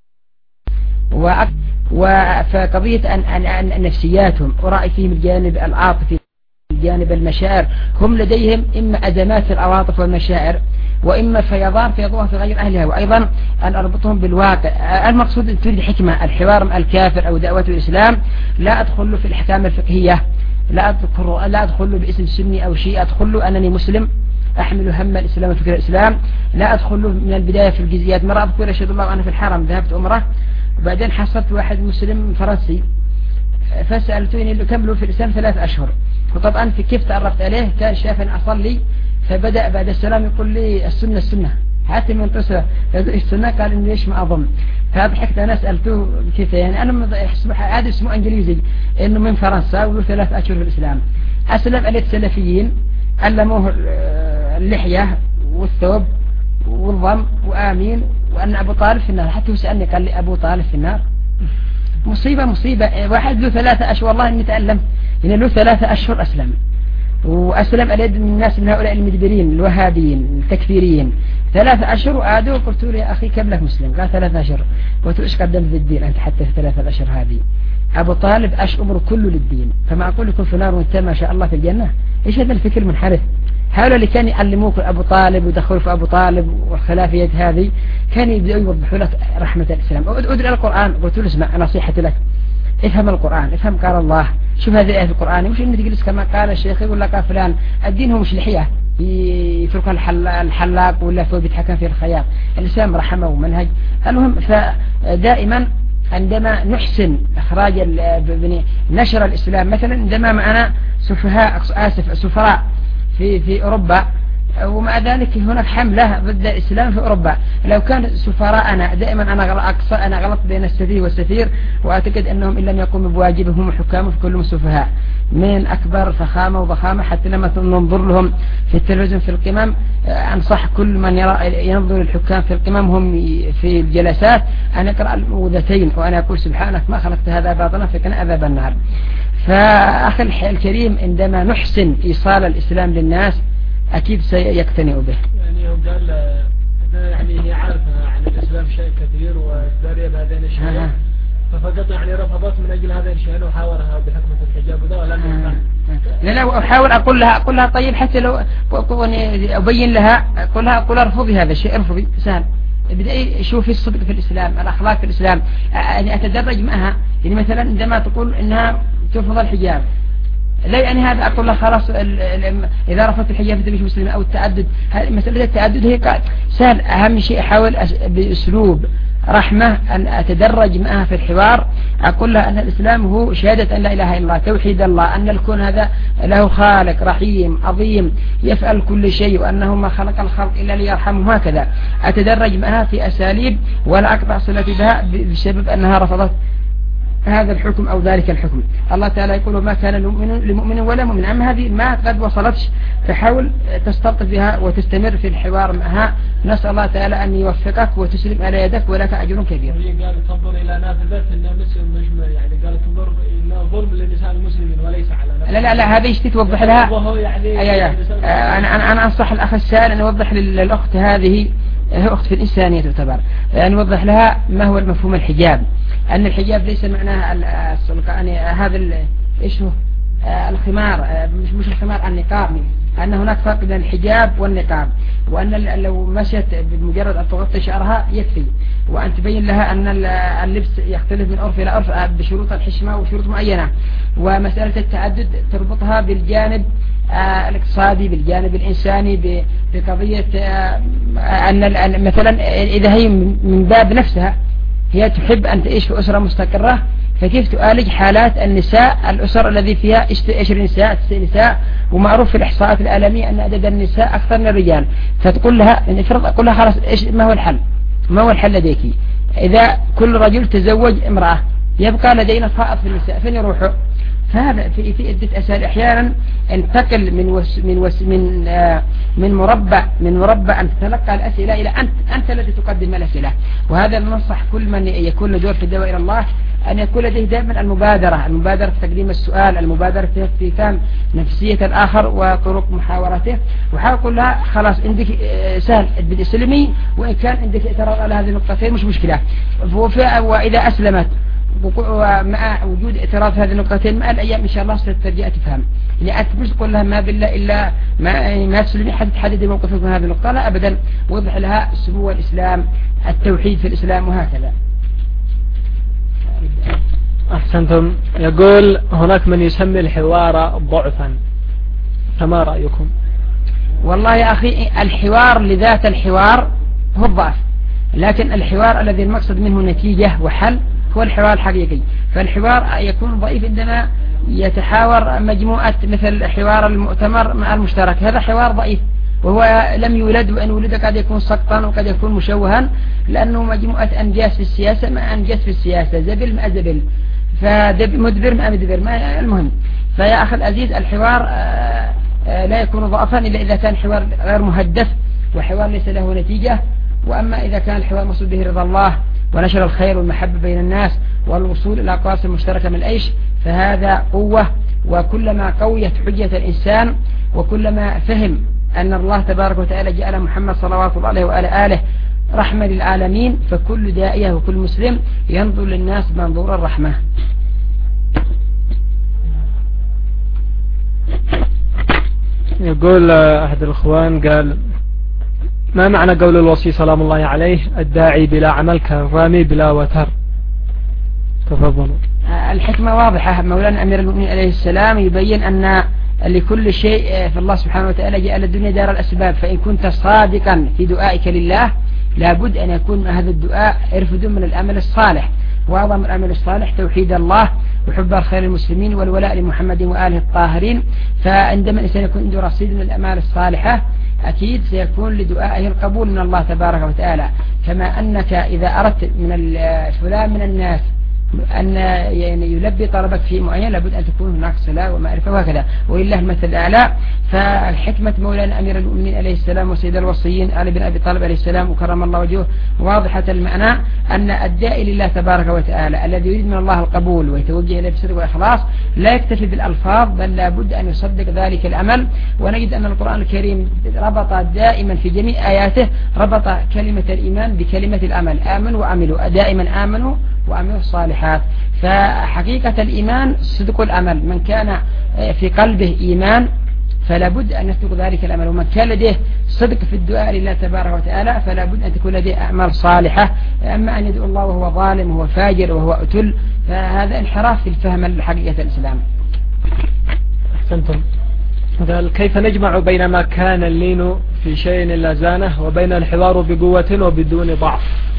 وفقضية أن, أن, أن نفسياتهم أرأي فيهم الجانب العاطفي جانب المشاعر، هم لديهم إما أزمات في العواطف والمشاعر وإما فيضان فيضوها في غير أهلها. وأيضا أن أربطهم بالواقع. المقصود أن تريد حكمة، الحوار مع الكافر أو دعوة الإسلام لا أدخل له في الأحكام الفقهية، لا أدخل لا أدخل له باسم سني أو شيء، أدخل له أنني مسلم أحمل هم الإسلام وفكر الإسلام، لا أدخل له من البداية في الجزئيات. مرة أذكر أشهد الله وأنا في الحرم ذهبت أمره وبعدين حصلت واحد مسلم فرنسي فسألتوني كم له في الإسلام ثلاث أشهر، وطبعا في كيف تعرفت عليه كان شاف أن أصلي فبدأ بعد السلام يقول لي السنة السنة حتى من قصة السنة، قال إنه ليش ما أظن. فضحكت أنا سألته كيف يعني أنا هذا اسمه إنجليزي إنه من فرنسا وله ثلاث أشهر في الإسلام. أسلم عليه السلفيين علموه اللحية والثوب والضم وآمين وأن أبو طالب في النار، حتى سألني قال لي أبو طالب في النار. مصيبة مصيبة. واحد له ثلاثة أشهر والله إني تألمت إن له ثلاثة أشهر أسلم، وأسلم على يد الناس من هؤلاء المدبرين الوهابيين التكفيريين. ثلاثة أشهر وآدوا قلت له يا أخي كم لك مسلم؟ قال ثلاثة أشهر. قلت له إيش قدمت في الدين أنت حتى في ثلاثة أشهر هذه؟ أبو طالب أش أمره كله للدين، فما أقول لكم في نار وانت ما شاء الله في الجنة. إيش هذا الفكر منحرف؟ هؤلاء اللي كان يعلموك أبو طالب ودخلوا في أبو طالب والخلافيات هذه كان يبدأوا يوضحوا لك رحمة الإسلام. أدري القرآن قلت له اسمع نصيحتي لك افهم القرآن، افهم قال الله، شوف هذه الآية في القرآن، مش إن تجلس كما قال الشيخ يقول لك فلان الدين هو مش لحية يترك الحلاق ولا فهو بيتحكم في الخياط. الإسلام رحمه ومنهج. المهم فدائما عندما نحسن إخراج نشر الإسلام، مثلا عندما معنا سفهاء آسف سفراء في في أوروبا ومع ذلك هناك حملة ضد الإسلام في أوروبا. لو كان سفراءنا دائما أنا غلط أنا غلط بين السفير والسفير، وأعتقد أنهم إن لم يقوموا بواجبهم وحكامهم كلهم سفهاء من أكبر فخامة وضخامة، حتى لما ننظر لهم في التلفزيون في القمم أنصح كل من يرى ينظر الحكام في القمم هم في الجلسات أن يقرأ الموذتين وأنا أقول سبحانك ما خلقت هذا باطلا فكان عذاب النار. فأخي الكريم عندما نحسن إيصال الإسلام للناس أكيد سيقتنعوا به. يعني هم قال يعني هي عارفة عن الإسلام شيء كثير ودارية بهذين الشيء، ففقط يعني رفضت من أجل هذا الشيء وحاورها بحكمة الحجاب وذا ولم يفعل. لا لا أحاول أقول لها أقول لها طيب حتى لو أبين لها أقول لها أقول ارفضي هذا الشيء ارفضي سهل. بدأي شوفي الصدق في الإسلام الأخلاق في الإسلام يعني أتدرج معها. يعني مثلا عندما تقول إنها ترفض الحجاب لا يعني هذا أقول لها خلاص إذا رفضت الحجاب أنت مش مسلمة أو التعدد. مسألة التعدد هي سهل. أهم شيء أحاول بأسلوب رحمة أن أتدرج معها في الحوار. أقول لها أن الإسلام هو شهادة أن لا إله إلا الله توحيد الله أن الكون هذا له خالق رحيم عظيم يفعل كل شيء وأنه ما خلق الخلق إلا ليرحمه. هكذا أتدرج معها في أساليب ولا أقطع صلتي بها بسبب أنها رفضت هذا الحكم أو ذلك الحكم. الله تعالى يقول ما كان لمؤمن ولا مؤمن. أما هذه ما قد وصلتش فحاول تستلطف بها وتستمر في الحوار معها. نسأل الله تعالى أن يوفقك وتسلم على يدك ولك أجر كبير. قال تنظر إلى نافذة أن المسلم مش يعني قال تنظر إلى ظلم للنساء المسلمين وليس على نفسه. لا لا لا هذا يشتي توضح لها. يعني أي أي أنا أنا أنا أنصح الأخ السائل أن يوضح للأخت هذه هي أخت في الإنسانية تعتبر أن يوضح لها ما هو المفهوم الحجاب. أن الحجاب ليس معناها يعني هذا إيش هو الخمار مش مش الخمار النقاب. أن هناك فرق بين الحجاب والنقاب وأن لو مشت بمجرد أن تغطي شعرها يكفي وأن تبين لها أن اللبس يختلف من عرف إلى عرف بشروط الحشمة وشروط معينة. ومسألة التعدد تربطها بالجانب الاقتصادي بالجانب الإنساني بقضية أن مثلا إذا هي من باب نفسها هي تحب أن تعيش في أسرة مستقرة فكيف تعالج حالات النساء الأسر الذي فيها عشرين نساء تسع نساء ومعروف في الإحصاءات العالمية أن عدد النساء أكثر من الرجال. فتقول لها إن افرض أقول لها خلاص إيش ما هو الحل ما هو الحل لديك إذا كل رجل تزوج امرأة يبقى لدينا فائض في النساء فين يروحوا. فهذا في في عدة أسئلة أحيانا انتقل من وس من وس من آه من مربع من مربع أن تتلقى الأسئلة إلى أنت أنت الذي تقدم الأسئلة. وهذا ننصح كل من يكون له دور في الدعوة إلى الله أن يكون لديه دائما المبادرة المبادرة في تقديم السؤال المبادرة في فهم نفسية الآخر وطرق محاورته. وحاول أقول لها خلاص عندك سهل بتسلمي وإن كان عندك اعتراض على هذه النقطتين مش مشكلة. وإذا أسلمت ومع وجود اعتراض هذه النقطتين مع الأيام إن شاء الله سترجع تفهم. يعني أنت مش تقول لها ما بالله إلا ما يعني ما تسلمي حد تحدد موقفك من هذه النقطة لا أبدا. وضح لها سمو الإسلام التوحيد في الإسلام وهكذا. أحسنتم. يقول هناك من يسمي الحوار ضعفا فما رأيكم؟ والله يا أخي الحوار لذات الحوار هو الضعف لكن الحوار الذي المقصد منه نتيجة وحل هو الحوار الحقيقي. فالحوار يكون ضعيف عندما يتحاور مجموعة مثل حوار المؤتمر مع المشترك هذا حوار ضعيف وهو لم يولد وأن ولد قد يكون سقطا وقد يكون مشوها لأنه مجموعة أنجاس في السياسة مع أنجاس في السياسة زبل مع زبل فمدبر مع مدبر ما المهم. فيا أخي العزيز الحوار لا يكون ضعفا إلا إذا كان حوار غير مهدف وحوار ليس له نتيجة. وأما إذا كان الحوار مقصود به رضا الله ونشر الخير والمحبة بين الناس والوصول إلى أقواس مشتركة من العيش فهذا قوة. وكلما قويت حجة الإنسان وكلما فهم أن الله تبارك وتعالى جعل محمد صلوات الله عليه وآله آله رحمة للعالمين فكل داعية وكل مسلم ينظر للناس بمنظور الرحمة. يقول أحد الأخوان قال ما معنى قول الوصي سلام الله عليه الداعي بلا عمل كالرامي بلا وتر؟ تفضلوا. الحكمة واضحة. مولانا أمير المؤمنين عليه السلام يبين أن لكل شيء في الله سبحانه وتعالى جعل الدنيا دار الأسباب فإن كنت صادقا في دعائك لله لابد أن يكون هذا الدعاء ارفد من العمل الصالح. وأعظم العمل الصالح توحيد الله وحب الخير المسلمين والولاء لمحمد وآله الطاهرين. فعندما الإنسان يكون عنده رصيد من الأعمال الصالحة أكيد سيكون لدعائه القبول من الله تبارك وتعالى. كما أنك إذا أردت من فلان من الناس أن يعني يلبي طلبك في معين لابد أن تكون هناك صلاة ومعرفة وهكذا، ولله المثل الأعلى. فالحكمة مولانا أمير المؤمنين عليه السلام وسيد الوصيين علي بن أبي طالب عليه السلام وكرم الله وجهه واضحة المعنى أن الداعي لله تبارك وتعالى الذي يريد من الله القبول ويتوجه إليه بصدق وإخلاص لا يكتفي بالألفاظ بل لابد أن يصدق ذلك الأمل. ونجد أن القرآن الكريم ربط دائما في جميع آياته ربط كلمة الإيمان بكلمة الأمل، آمنوا وعملوا، دائما آمنوا وعملوا الصالحات. فحقيقة الإيمان صدق الأمل، من كان في قلبه إيمان فلا بد أن يصدق ذلك الأمل، ومن كان لديه صدق في الدعاء لله تبارك وتعالى فلا بد أن تكون لديه أعمال صالحة. أما أن يدعو الله وهو ظالم وهو فاجر وهو أتل فهذا انحراف في الفهم الحقيقة الإسلام. أحسنتم. قال كيف نجمع بين ما كان اللين في شيء إلا زانه وبين الحوار بقوة وبدون ضعف؟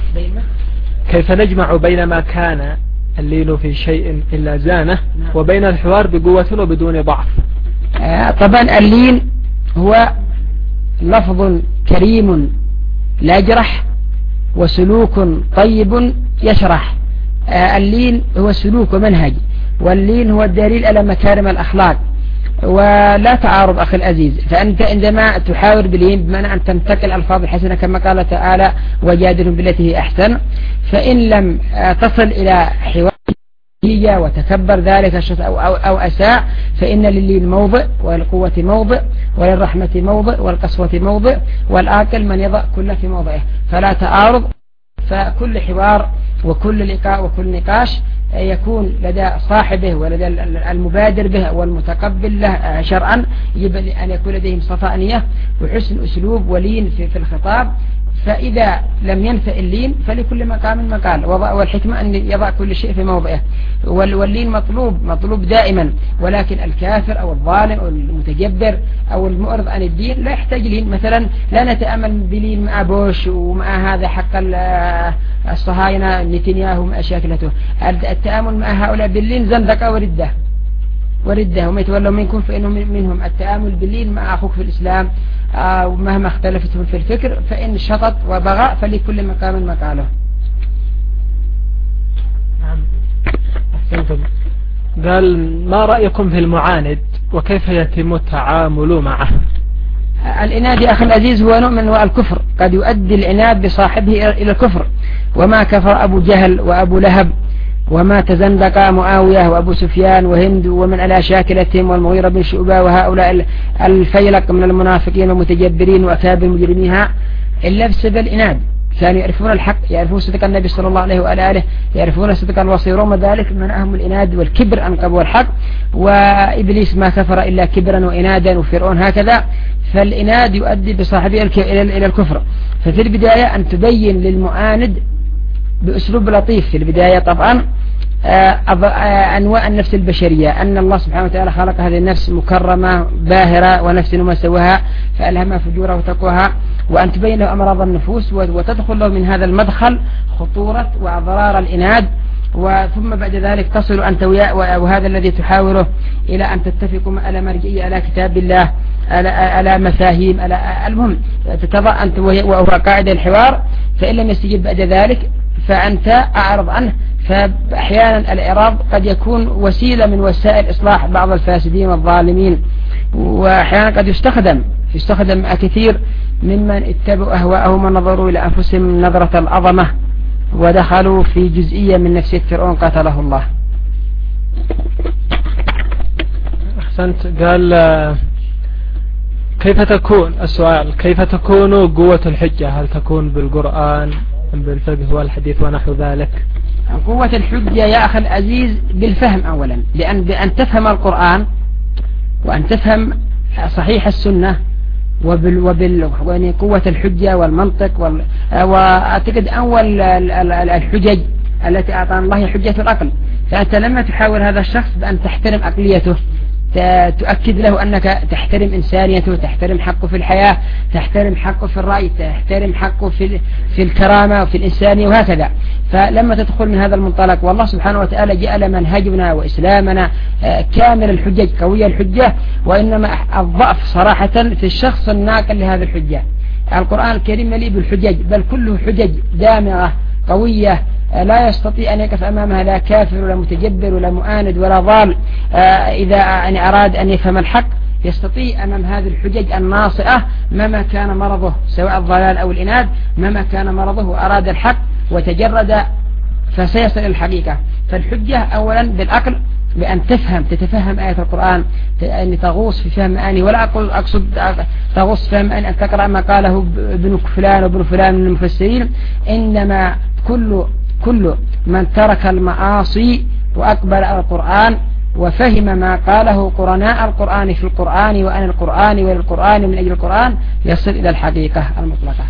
كيف نجمع بين ما كان اللين في شيء إلا زانه وبين الحوار بقوة وبدون ضعف؟ آه طبعا اللين هو لفظ كريم لا يجرح وسلوك طيب يشرح. آه اللين هو سلوك ومنهج، واللين هو الدليل على مكارم الأخلاق، ولا تعارض أخي العزيز. فأنت عندما تحاور باللين بمعنى أن تنتقل الألفاظ الحسنة كما قال تعالى وجادلهم بالتي هي أحسن، فإن لم تصل إلى حوار وتكبر ذلك الشخص أو, أو, أو أساء فإن لللين موضع وللقوة موضع وللرحمة موضع والقسوة موضع، والآكل من يضع كل في موضعه، فلا تعارض. فكل حوار وكل لقاء وكل نقاش يكون لدى صاحبه ولدى المبادر به والمتقبل له شرعا يجب أن يكون لديهم صفاء نية وحسن أسلوب ولين في, في الخطاب. فإذا لم ينفع اللين فلكل مقام مقال، والحكمة أن يضع كل شيء في موضعه، واللين مطلوب مطلوب دائما. ولكن الكافر أو الظالم أو المتجبر أو المؤرض عن الدين لا يحتاج لين. مثلا لا نتأمل بلين مع بوش ومع هذا حق الصهاينة نتنياهو ومع شاكلته. التأمل مع هؤلاء باللين زندقة وردة وردة وما يتولوا منكم فإنهم منهم. التآمل باللين مع أخوك في الإسلام آه ومهما اختلفتهم في الفكر فإن شطط وبغى فلكل مقام مقاله. نعم أحسنتم. قال ما رأيكم في المعاند وكيف يتم التعامل معه؟ العناد يا أخي العزيز هو نوع من أنواع الكفر، قد يؤدي العناد بصاحبه إلى الكفر. وما كفر أبو جهل وأبو لهب وما تزندق معاوية وأبو سفيان وهند ومن على شاكلتهم والمغيرة بن شعبة وهؤلاء الفيلق من المنافقين والمتجبرين وأكابر مجرميها إلا بسبب العناد. كانوا يعرفون الحق، يعرفون صدق النبي صلى الله عليه وآله، يعرفون صدق الوصي، ورغم ذلك منعهم العناد والكبر عن قبول الحق. وإبليس ما كفر إلا كبرا وعنادا وفرعون هكذا. فالعناد يؤدي بصاحبه إلى الكفر. ففي البداية أن تبين للمعاند بأسلوب لطيف في البداية طبعا أنواع النفس البشرية، أن الله سبحانه وتعالى خلق هذه النفس مكرمة باهرة ونفس وما سواها فألهمها فجورها وتقواها، وأن تبين له أمراض النفوس وتدخل له من هذا المدخل خطورة وأضرار الإناد. وثم بعد ذلك تصل أنت وهذا الذي تحاوره إلى أن تتفقوا على مرجئية على كتاب الله على, على مفاهيم على المهم تتضع أنت وهو قاعدة الحوار. فإن لم يستجيب بعد ذلك فأنت أعرض عنه. فأحيانا الإعراض قد يكون وسيلة من وسائل إصلاح بعض الفاسدين والظالمين، وأحيانا قد يستخدم يستخدم مع كثير ممن اتبعوا أهواءهم ونظروا إلى أنفسهم نظرة العظمة ودخلوا في جزئية من نفسية فرعون قاتله الله. أحسنت. قال كيف تكون السؤال كيف تكون قوة الحجة؟ هل تكون بالقرآن أم بالفقه والحديث ونحو ذلك؟ قوة الحجة يا أخي العزيز بالفهم أولا، لأن بأن تفهم القرآن وأن تفهم صحيح السنة وبال وبال يعني قوة الحجة والمنطق وال... وأعتقد أول الحجج التي أعطانا الله حجة العقل. فأنت لما تحاول هذا الشخص بأن تحترم عقليته تؤكد له أنك تحترم إنسانيته، تحترم حقه في الحياة، تحترم حقه في الرأي، تحترم حقه في في الكرامة وفي الإنسانية وهكذا. فلما تدخل من هذا المنطلق، والله سبحانه وتعالى جعل منهجنا وإسلامنا كامل الحجج قوية الحجة، وإنما الضعف صراحة في الشخص الناقل لهذه الحجة. القرآن الكريم مليء بالحجج، بل كله حجج دامغة قوية لا يستطيع أن يقف أمامها لا كافر ولا متجبر ولا مؤاند ولا ضال. إذا أن أراد أن يفهم الحق يستطيع أمام هذه الحجج الناصئة مهما كان مرضه، سواء الضلال أو الإناد، مهما كان مرضه وأراد الحق وتجرد فسيصل إلى الحقيقة. فالحجة أولا بالعقل، بأن تفهم تتفهم آية القرآن، أن تغوص في فهم معاني، ولا أقول أقصد تغوص فهم أن أن تقرأ ما قاله ابن فلان وابن فلان من المفسرين، إنما كل كل من ترك المعاصي وأقبل على القرآن وفهم ما قاله قرناء القرآن في القرآن وأن القرآن وللقرآن من أجل القرآن يصل إلى الحقيقة المطلقة.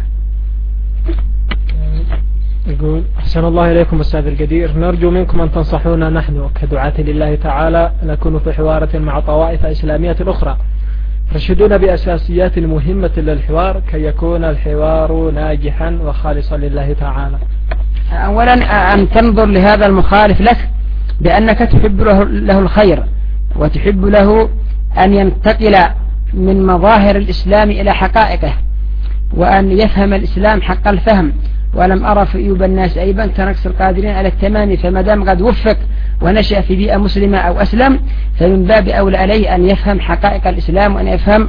يقول: أحسن الله إليكم أستاذ القدير، نرجو منكم أن تنصحونا نحن كدعاة لله تعالى نكون في حوار مع طوائف إسلامية أخرى، رشدونا بأساسيات مهمة للحوار كي يكون الحوار ناجحا وخالصا لله تعالى. أولا أن تنظر لهذا المخالف لك بأنك تحب له, له الخير، وتحب له أن ينتقل من مظاهر الإسلام إلى حقائقه، وأن يفهم الإسلام حق الفهم. ولم أرى في أيوب الناس أيضا كنقص القادرين على التمام، فما دام قد وفق ونشأ في بيئة مسلمة أو أسلم فمن باب أولى عليه أن يفهم حقائق الإسلام، وأن يفهم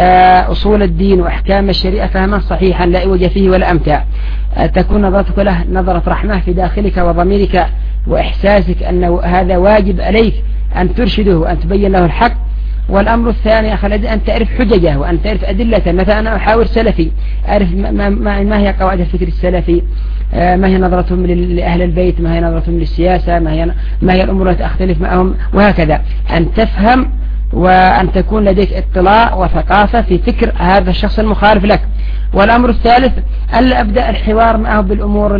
أصول الدين وأحكام الشريعة فهما صحيحا لا عوج فيه ولا أمتع. تكون نظرتك له نظرة رحمة في داخلك وضميرك وإحساسك أن هذا واجب عليك أن ترشده وأن تبين له الحق. والأمر الثاني أخلد أن تعرف حججه وأن تعرف أدلة. مثلا أنا أحاور سلفي، أعرف ما, ما, ما هي قواعد الفكر السلفي، ما هي نظرتهم لأهل البيت، ما هي نظرتهم للسياسة، ما هي, ما هي الأمور التي أختلف معهم، وهكذا. أن تفهم وأن تكون لديك اطلاع وثقافة في فكر هذا الشخص المخالف لك. والأمر الثالث ألا أبدأ الحوار معه بالأمور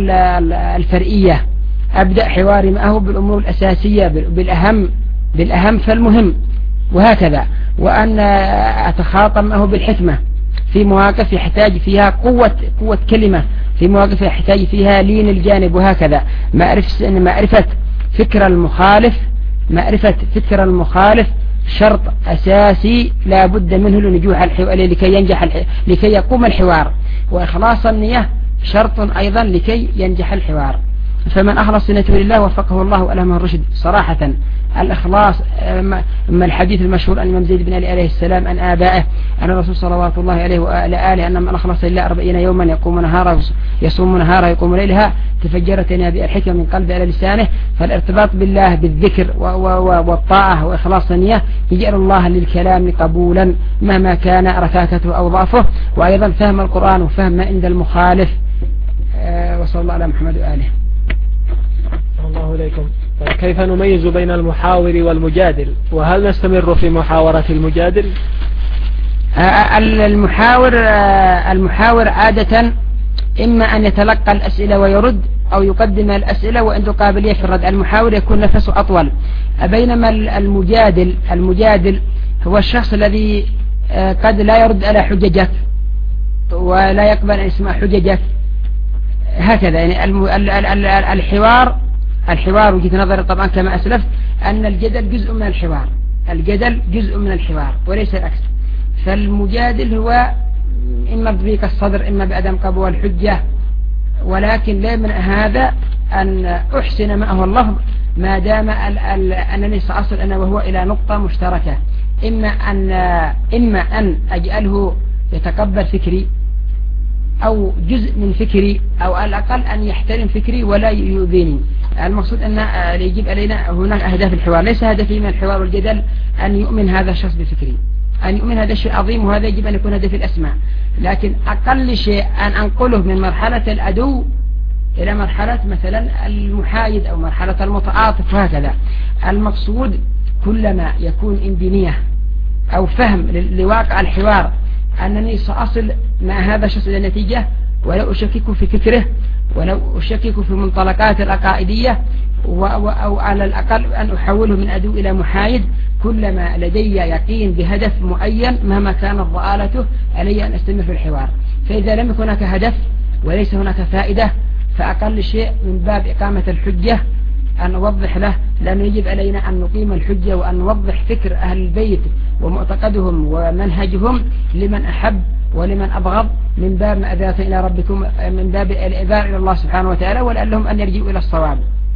الفرعية، أبدأ حواري معه بالأمور الأساسية، بالأهم بالأهم فالمهم، وهكذا. وأن أتخاطب معه بالحكمة في مواقف يحتاج فيها قوة قوة كلمة، في مواقف يحتاج فيها لين الجانب، وهكذا. معرفة معرفة فكر المخالف معرفة فكر المخالف شرط أساسي لا بد منه لنجوح الحوار، لكي ينجح الحوار، لكي يقوم الحوار. وإخلاص النية شرط أيضا لكي ينجح الحوار. فمن أخلص نيته لله وفقه الله وألهمه الرشد. صراحة الإخلاص، أما الحديث المشهور عن الإمام زيد بن علي عليه السلام عن آبائه أن الرسول صلوات الله عليه وعلى آله أن من أخلص لله أربعين يوما يقوم نهارا يصوم نهارا يقوم ليلها تفجرت ينابيع الحكمة من قلبه على لسانه. فالارتباط بالله بالذكر والطاعة وإخلاص النية يجعل الله للكلام قبولا مهما كان ركاكته أو ضعفه. وأيضا فهم القرآن وفهم ما عند المخالف. وصلى الله على محمد وآله. الله إليكم. كيف نميز بين المحاور والمجادل؟ وهل نستمر في محاورة المجادل؟ المحاور المحاور عادة إما أن يتلقى الأسئلة ويرد، أو يقدم الأسئلة وعنده قابلية في الرد. المحاور يكون نفسه أطول، بينما المجادل المجادل هو الشخص الذي قد لا يرد على حججك ولا يقبل أن يسمع حججك، هكذا. يعني الحوار الحوار وجهة نظري طبعا كما أسلفت أن الجدل جزء من الحوار، الجدل جزء من الحوار وليس العكس. فالمجادل هو إما بضيق الصدر إما بعدم قبول الحجة، ولكن لا من هذا أن أحسن معه اللفظ ما دام أنني سأصل أنا وهو إلى نقطة مشتركة. إما أن إما أن أجعله يتقبل فكري أو جزء من فكري، أو على الأقل أن يحترم فكري ولا يؤذيني. المقصود أن يجب علينا هناك أهداف الحوار، ليس هدفي من الحوار والجدل أن يؤمن هذا الشخص بفكري، أن يؤمن هذا الشيء عظيم وهذا يجب أن يكون هدف الأسماء. لكن أقل شيء أن أنقله من مرحلة العدو إلى مرحلة مثلا المحايد أو مرحلة المتعاطف وهكذا. المقصود كلما يكون إنبنية أو فهم لواقع الحوار أنني سأصل مع هذا الشخص إلى النتيجة، ولو أشكك في فكره ولو أشكك في منطلقات العقائدية، أو على الأقل أن أحوله من عدو إلى محايد، كلما لدي يقين بهدف معين مهما كانت ضآلته علي أن أستمر في الحوار. فإذا لم يكن هناك هدف وليس هناك فائدة فأقل شيء من باب إقامة الحجة أن نوضح له، لأنه يجب علينا أن نقيم الحجة وأن نوضح فكر أهل البيت ومعتقدهم ومنهجهم لمن أحب ولمن أبغض، من باب مأذرة إلى ربكم، من باب الإعذار إلى الله سبحانه وتعالى، ولعلهم أن يرجعوا إلى الصواب.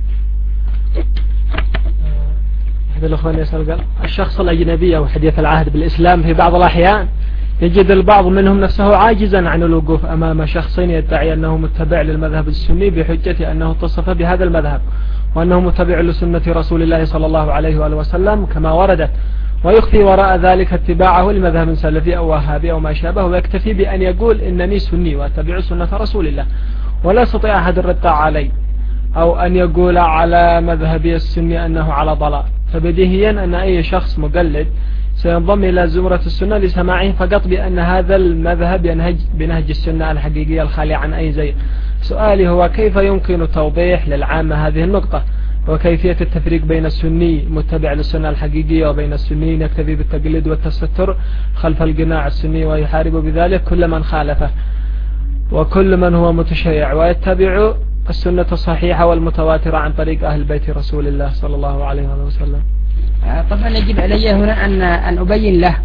أحد الأخوان يسأل قال الشخص الأجنبي أو حديث العهد بالإسلام في بعض الأحيان يجد البعض منهم نفسه عاجزا عن الوقوف أمام شخص يدعي أنه متبع للمذهب السني بحجة أنه اتصف بهذا المذهب وأنه متبع لسنة رسول الله صلى الله عليه وآله وسلم كما وردت، ويخفي وراء ذلك اتباعه لمذهب سلفي أو وهابي أو ما شابه، ويكتفي بأن يقول إنني سني وأتبع سنة رسول الله، ولا يستطيع أحد الرد علي أو أن يقول على مذهبي السني أنه على ضلال. فبديهيا أن أي شخص مقلد سينضم إلى زمرة السنة لسماعه فقط بأن هذا المذهب ينهج بنهج السنة الحقيقية الخالية عن أي زي. سؤالي هو كيف يمكن توضيح للعامة هذه النقطة، وكيفية التفريق بين السني متبع للسنة الحقيقية وبين السنيين يكتفي بالتقليد والتستر خلف القناع السني ويحارب بذلك كل من خالفه وكل من هو متشيع ويتبع السنة الصحيحة والمتواترة عن طريق أهل بيت رسول الله صلى الله عليه وسلم. طبعا يجب علي هنا أن أن أبين له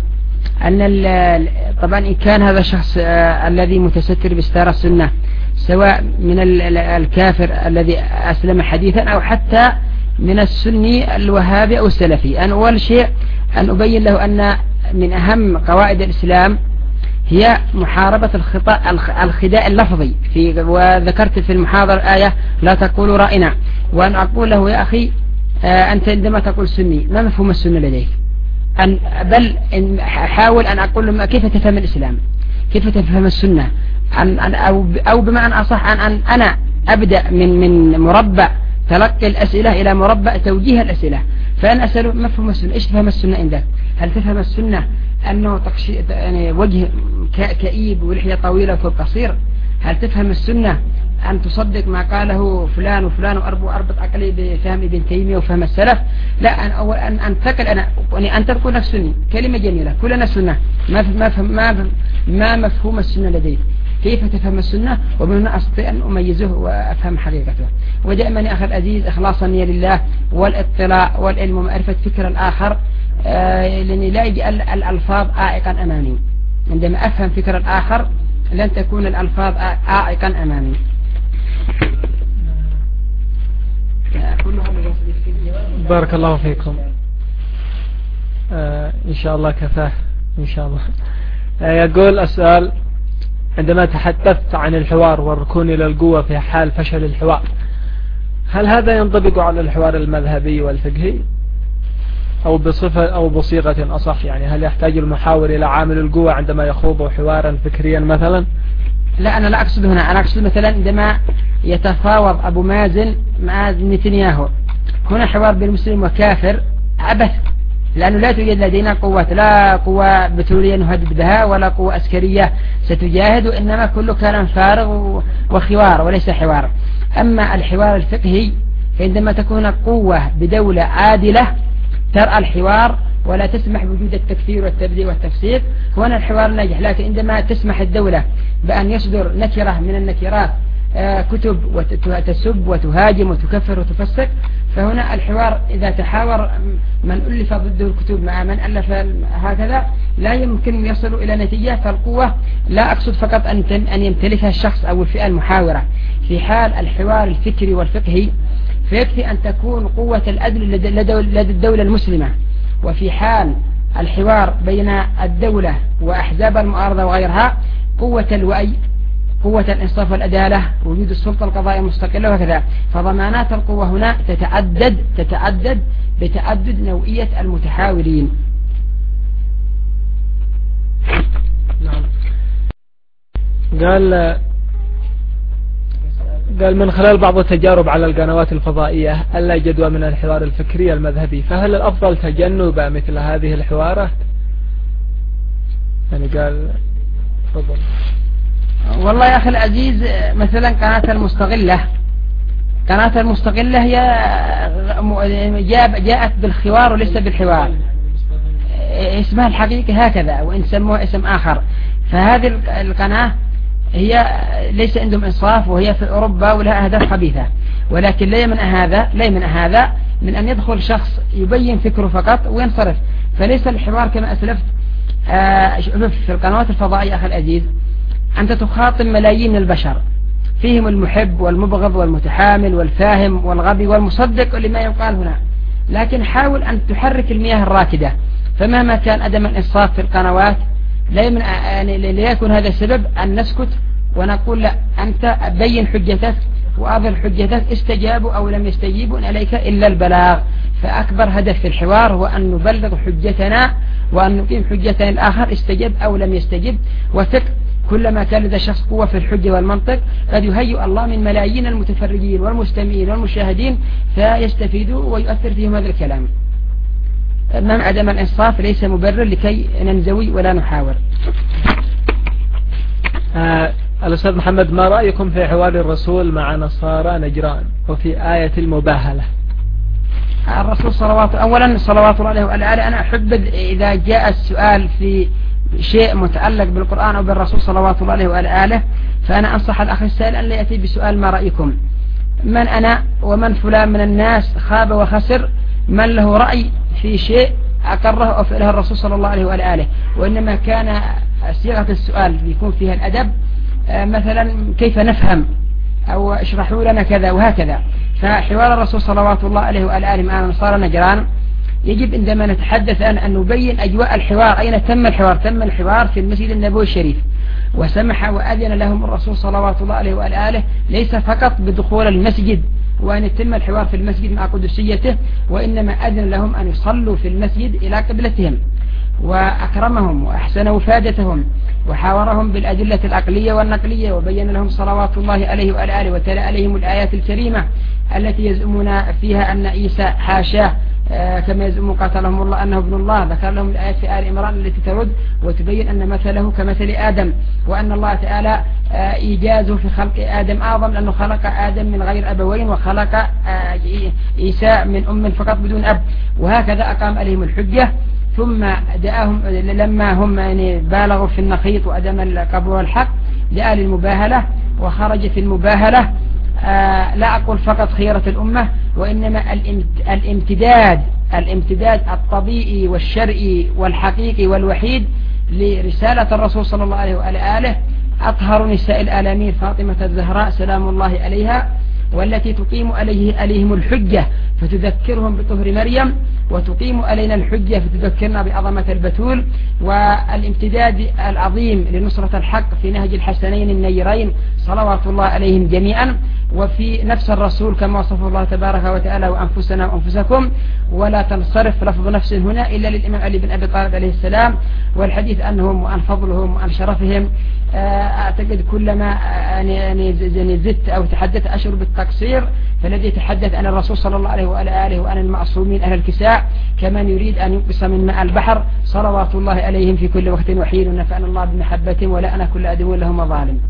أن طبعا إن كان هذا الشخص الذي متستر بستار السنة سواء من الكافر الذي أسلم حديثا أو حتى من السني الوهابي أو السلفي، أن أول شيء أن أبين له أن من أهم قواعد الإسلام هي محاربة الخطأ الخداع اللفظي في، وذكرت في المحاضرة آية لا تقولوا رأينا، وأن أقول له يا أخي أنت عندما تقول سني ما مفهوم السنة لديك؟ أن بل إن حاول أن أقول له كيف تفهم الإسلام، كيف تفهم السنة، أن أن أو أو بمعنى أصح أن أن أنا أبدأ من من مربع تلقي الأسئلة إلى مربع توجيه الأسئلة. فأنا أسأله مفهوم السنة، إيش تفهم السنة عندك؟ هل تفهم السنة أنه تقشي يعني وجه كئيب ولحية طويلة وثوب قصير؟ هل تفهم السنة أن تصدق ما قاله فلان وفلان وأربو أربط عقلي بفهم ابن تيمية وفهم السلف؟ لا، أن أول أن أن تقل أنا يعني أن تقول نفس السني كلمة جميلة كلنا سنة، ما ما فهم ما ما مفهوم السنة لديك؟ كيف تفهم السنة؟ ومن هنا أستطيع أن أميزه وأفهم حقيقته. ودائما يا أخي العزيز إخلاصا لله والاطلاع والعلم ومعرفة فكر الآخر، آه لأني لا يجي الألفاظ عائقا أمامي. عندما أفهم فكر الآخر لن تكون الألفاظ عائقا أمامي. بارك الله فيكم. آه إن شاء الله كفاه إن شاء الله. آه يقول السؤال: عندما تحدثت عن الحوار والركون إلى القوة في حال فشل الحوار، هل هذا ينطبق على الحوار المذهبي والفقهي أو بصفة أو بصيغة أصح؟ يعني هل يحتاج المحاور إلى عامل القوة عندما يخوض حوارا فكريا مثلا؟ لا، أنا لا أقصد هنا، أنا أقصد مثلا عندما يتفاوض أبو مازن مع نتنياهو، هنا حوار بين مسلم وكافر عبث، لأنه لا توجد لدينا قوة، لا قوة بترولية نهدد بها ولا قوة عسكرية ستجاهد، وإنما كله كلام فارغ وخوار وليس حوار. أما الحوار الفقهي فعندما تكون قوة بدولة عادلة ترأى الحوار ولا تسمح بوجود التكفير والتبذير والتفسيق، هنا الحوار ناجح. لكن عندما تسمح الدولة بأن يصدر نكرة من النكرات آه كتب وتسب وتهاجم وتكفر وتفسق، فهنا الحوار إذا تحاور من ألف ضده الكتب مع من ألف هكذا لا يمكن يصل إلى نتيجة. فالقوة لا أقصد فقط أن أن يمتلكها الشخص أو الفئة المحاورة. في حال الحوار الفكري والفقهي فيكفي أن تكون قوة الأدل لدى الدولة المسلمة. وفي حال الحوار بين الدولة وأحزاب المعارضة وغيرها قوة الوعي، قوة الإنصاف والعدالة، وجود السلطة القضائية المستقلة وكذا. فضمانات القوة هنا تتعدد تتعدد بتعدد نوعية المتحاورين. نعم. قال قال من خلال بعض التجارب على القنوات الفضائية ألا جدوى من الحوار الفكري المذهبي، فهل الأفضل تجنب مثل هذه الحوارات؟ يعني قال تفضل. والله يا أخي العزيز، مثلا قناة المستقلة قناة المستقلة هي جاءت بالحوار وليس بالحوار. اسمها الحقيقي هكذا وإن سموها اسم آخر. فهذه القناة هي ليس عندهم إنصاف وهي في أوروبا ولها أهداف خبيثة، ولكن لا يمنع هذا لا يمنع هذا من أن يدخل شخص يبين فكره فقط وينصرف. فليس الحوار كما أسلفت آه في القنوات الفضائية أخي العزيز أنت تخاطب ملايين البشر فيهم المحب والمبغض والمتحامل والفاهم والغبي والمصدق لما يقال هنا، لكن حاول أن تحرك المياه الراكدة. فمهما كان عدم الإنصاف في القنوات لا يمنع يعني ليكن هذا السبب أن نسكت ونقول لا أنت بين حجتك وأظهر حجتك، استجابوا أو لم يستجيبوا عليك إلا البلاغ. فأكبر هدف في الحوار هو أن نبلغ حجتنا وأن نقيم حجتنا الآخر استجب أو لم يستجب. وثق كلما كان لدى شخص قوة في الحجة والمنطق قد يهيئ الله من ملايين المتفرجين والمستمعين والمشاهدين فيستفيدوا ويؤثر فيهم هذا الكلام. أمام عدم الإنصاف ليس مبرر لكي ننزوي ولا نحاور. آه الأستاذ محمد، ما رأيكم في حوار الرسول مع نصارى نجران وفي آية المباهلة؟ الرسول صلوات أولا صلوات الله عليه وآله، أنا أحب إذا جاء السؤال في شيء متعلق بالقرآن أو بالرسول صلوات الله عليه وآله فأنا أنصح الأخ السائل أن لا يأتي بسؤال ما رأيكم. من أنا ومن فلان من الناس خاب وخسر من له رأي في شيء أقره أو فعله الرسول صلى الله عليه وآله، وإنما كان صيغة السؤال يكون فيها الأدب مثلا كيف نفهم أو اشرحوا لنا كذا وهكذا. فحوار الرسول صلوات الله عليه وآله مع نصارى نجران يجب عندما نتحدث أن, أن نبين أجواء الحوار. أين تم الحوار؟ تم الحوار في المسجد النبوي الشريف، وسمح وأذن لهم الرسول صلوات الله عليه وآله ليس فقط بدخول المسجد وأن يتم الحوار في المسجد مع قدسيته، وإنما أذن لهم أن يصلوا في المسجد إلى قبلتهم، وأكرمهم وأحسن وفادتهم وحاورهم بالأدلة العقلية والنقلية، وبين لهم صلوات الله عليه وآله وتلا عليهم الآيات الكريمة التي يزعمون فيها أن عيسى حاشاه آه كما يزعم قاتلهم الله أنه ابن الله. ذكر لهم الآيات في آل عمران التي ترد وتبين أن مثله كمثل آدم، وأن الله تعالى آه إيجازه في خلق آدم أعظم لأنه خلق آدم من غير أبوين وخلق آه عيسى من أم فقط بدون أب. وهكذا أقام عليهم الحجة. ثم دعاهم لما هم يعني بالغوا في النخيط وأدم القبر والحق دعا للمباهلة وخرج في المباهلة. آه لا أقول فقط خيرة الأمة، وإنما الامتداد الامتداد الطبيعي والشرعي والحقيقي والوحيد لرسالة الرسول صلى الله عليه وآله. أطهر نساء العالمين فاطمة الزهراء سلام الله عليها، والتي تقيم عليه عليهم الحجة فتذكرهم بطهر مريم، وتقيم علينا الحجة فتذكرنا بعظمة البتول. والامتداد العظيم لنصرة الحق في نهج الحسنين النيرين صلوات الله عليهم جميعا، وفي نفس الرسول كما وصف الله تبارك وتعالى وأنفسنا وأنفسكم. ولا تنصرف لفظ نفس هنا إلا للإمام علي بن أبي طالب عليه السلام، والحديث عنهم وعن فضلهم وعن شرفهم. أعتقد كلما يعني زدت أو تحدث أشعر بالتقصير، فالذي يتحدث عن الرسول صلى الله عليه وآله وعن المعصومين أهل الكساء كمن يريد أن ينقص من ماء البحر صلوات الله عليهم في كل وقت وحين، ونفعنا الله بمحبتهم ولا أنا كل عدو لهم وظالم.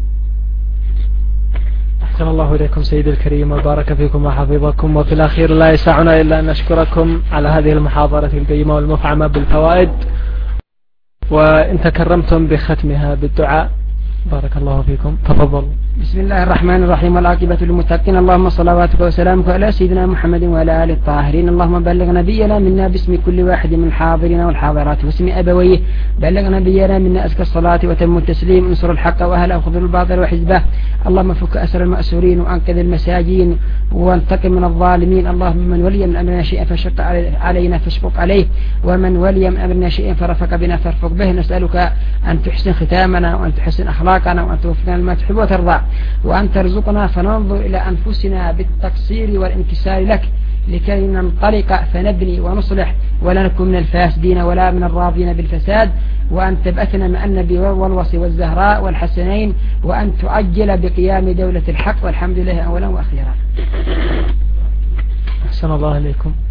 أحسن الله إليكم سيد الكريم وبارك فيكم وحفظكم. وفي الأخير لا يسعنا إلا أن نشكركم على هذه المحاضرة القيمة والمفعمة بالفوائد، وإن تكرمتم بختمها بالدعاء بارك الله فيكم. تفضل. بسم الله الرحمن الرحيم، والعاقبة للمتقين. اللهم صلواتك وسلامك على سيدنا محمد وعلى آله الطاهرين. اللهم بلغ نبينا منا باسم كل واحد من الحاضرين والحاضرات واسم أبويه. بلغ نبينا منا أزكى الصلاة وتم التسليم. انصر الحق وأهله وخذل الباطل وحزبه. اللهم فك أسر المأسورين وأنقذ المساجين وانتقم من الظالمين. اللهم من ولي من أمرنا شيئا فشق علينا فاشفق عليه، ومن ولي من أمرنا شيئا فرفق بنا فارفق به. نسألك أن تحسن ختامنا وأن تحسن أخلاقنا وأن توفقنا لما تحب وترضى، وأن ترزقنا فننظر إلى أنفسنا بالتقصير والانكسار لك لكي ننطلق فنبني ونصلح ولا نكون من الفاسدين ولا من الراضين بالفساد، وأن تبأتنا مع النبي والوصي والزهراء والحسنين، وأن تعجل بقيام دولة الحق. والحمد لله أولا وأخيرا. أحسن الله إليكم.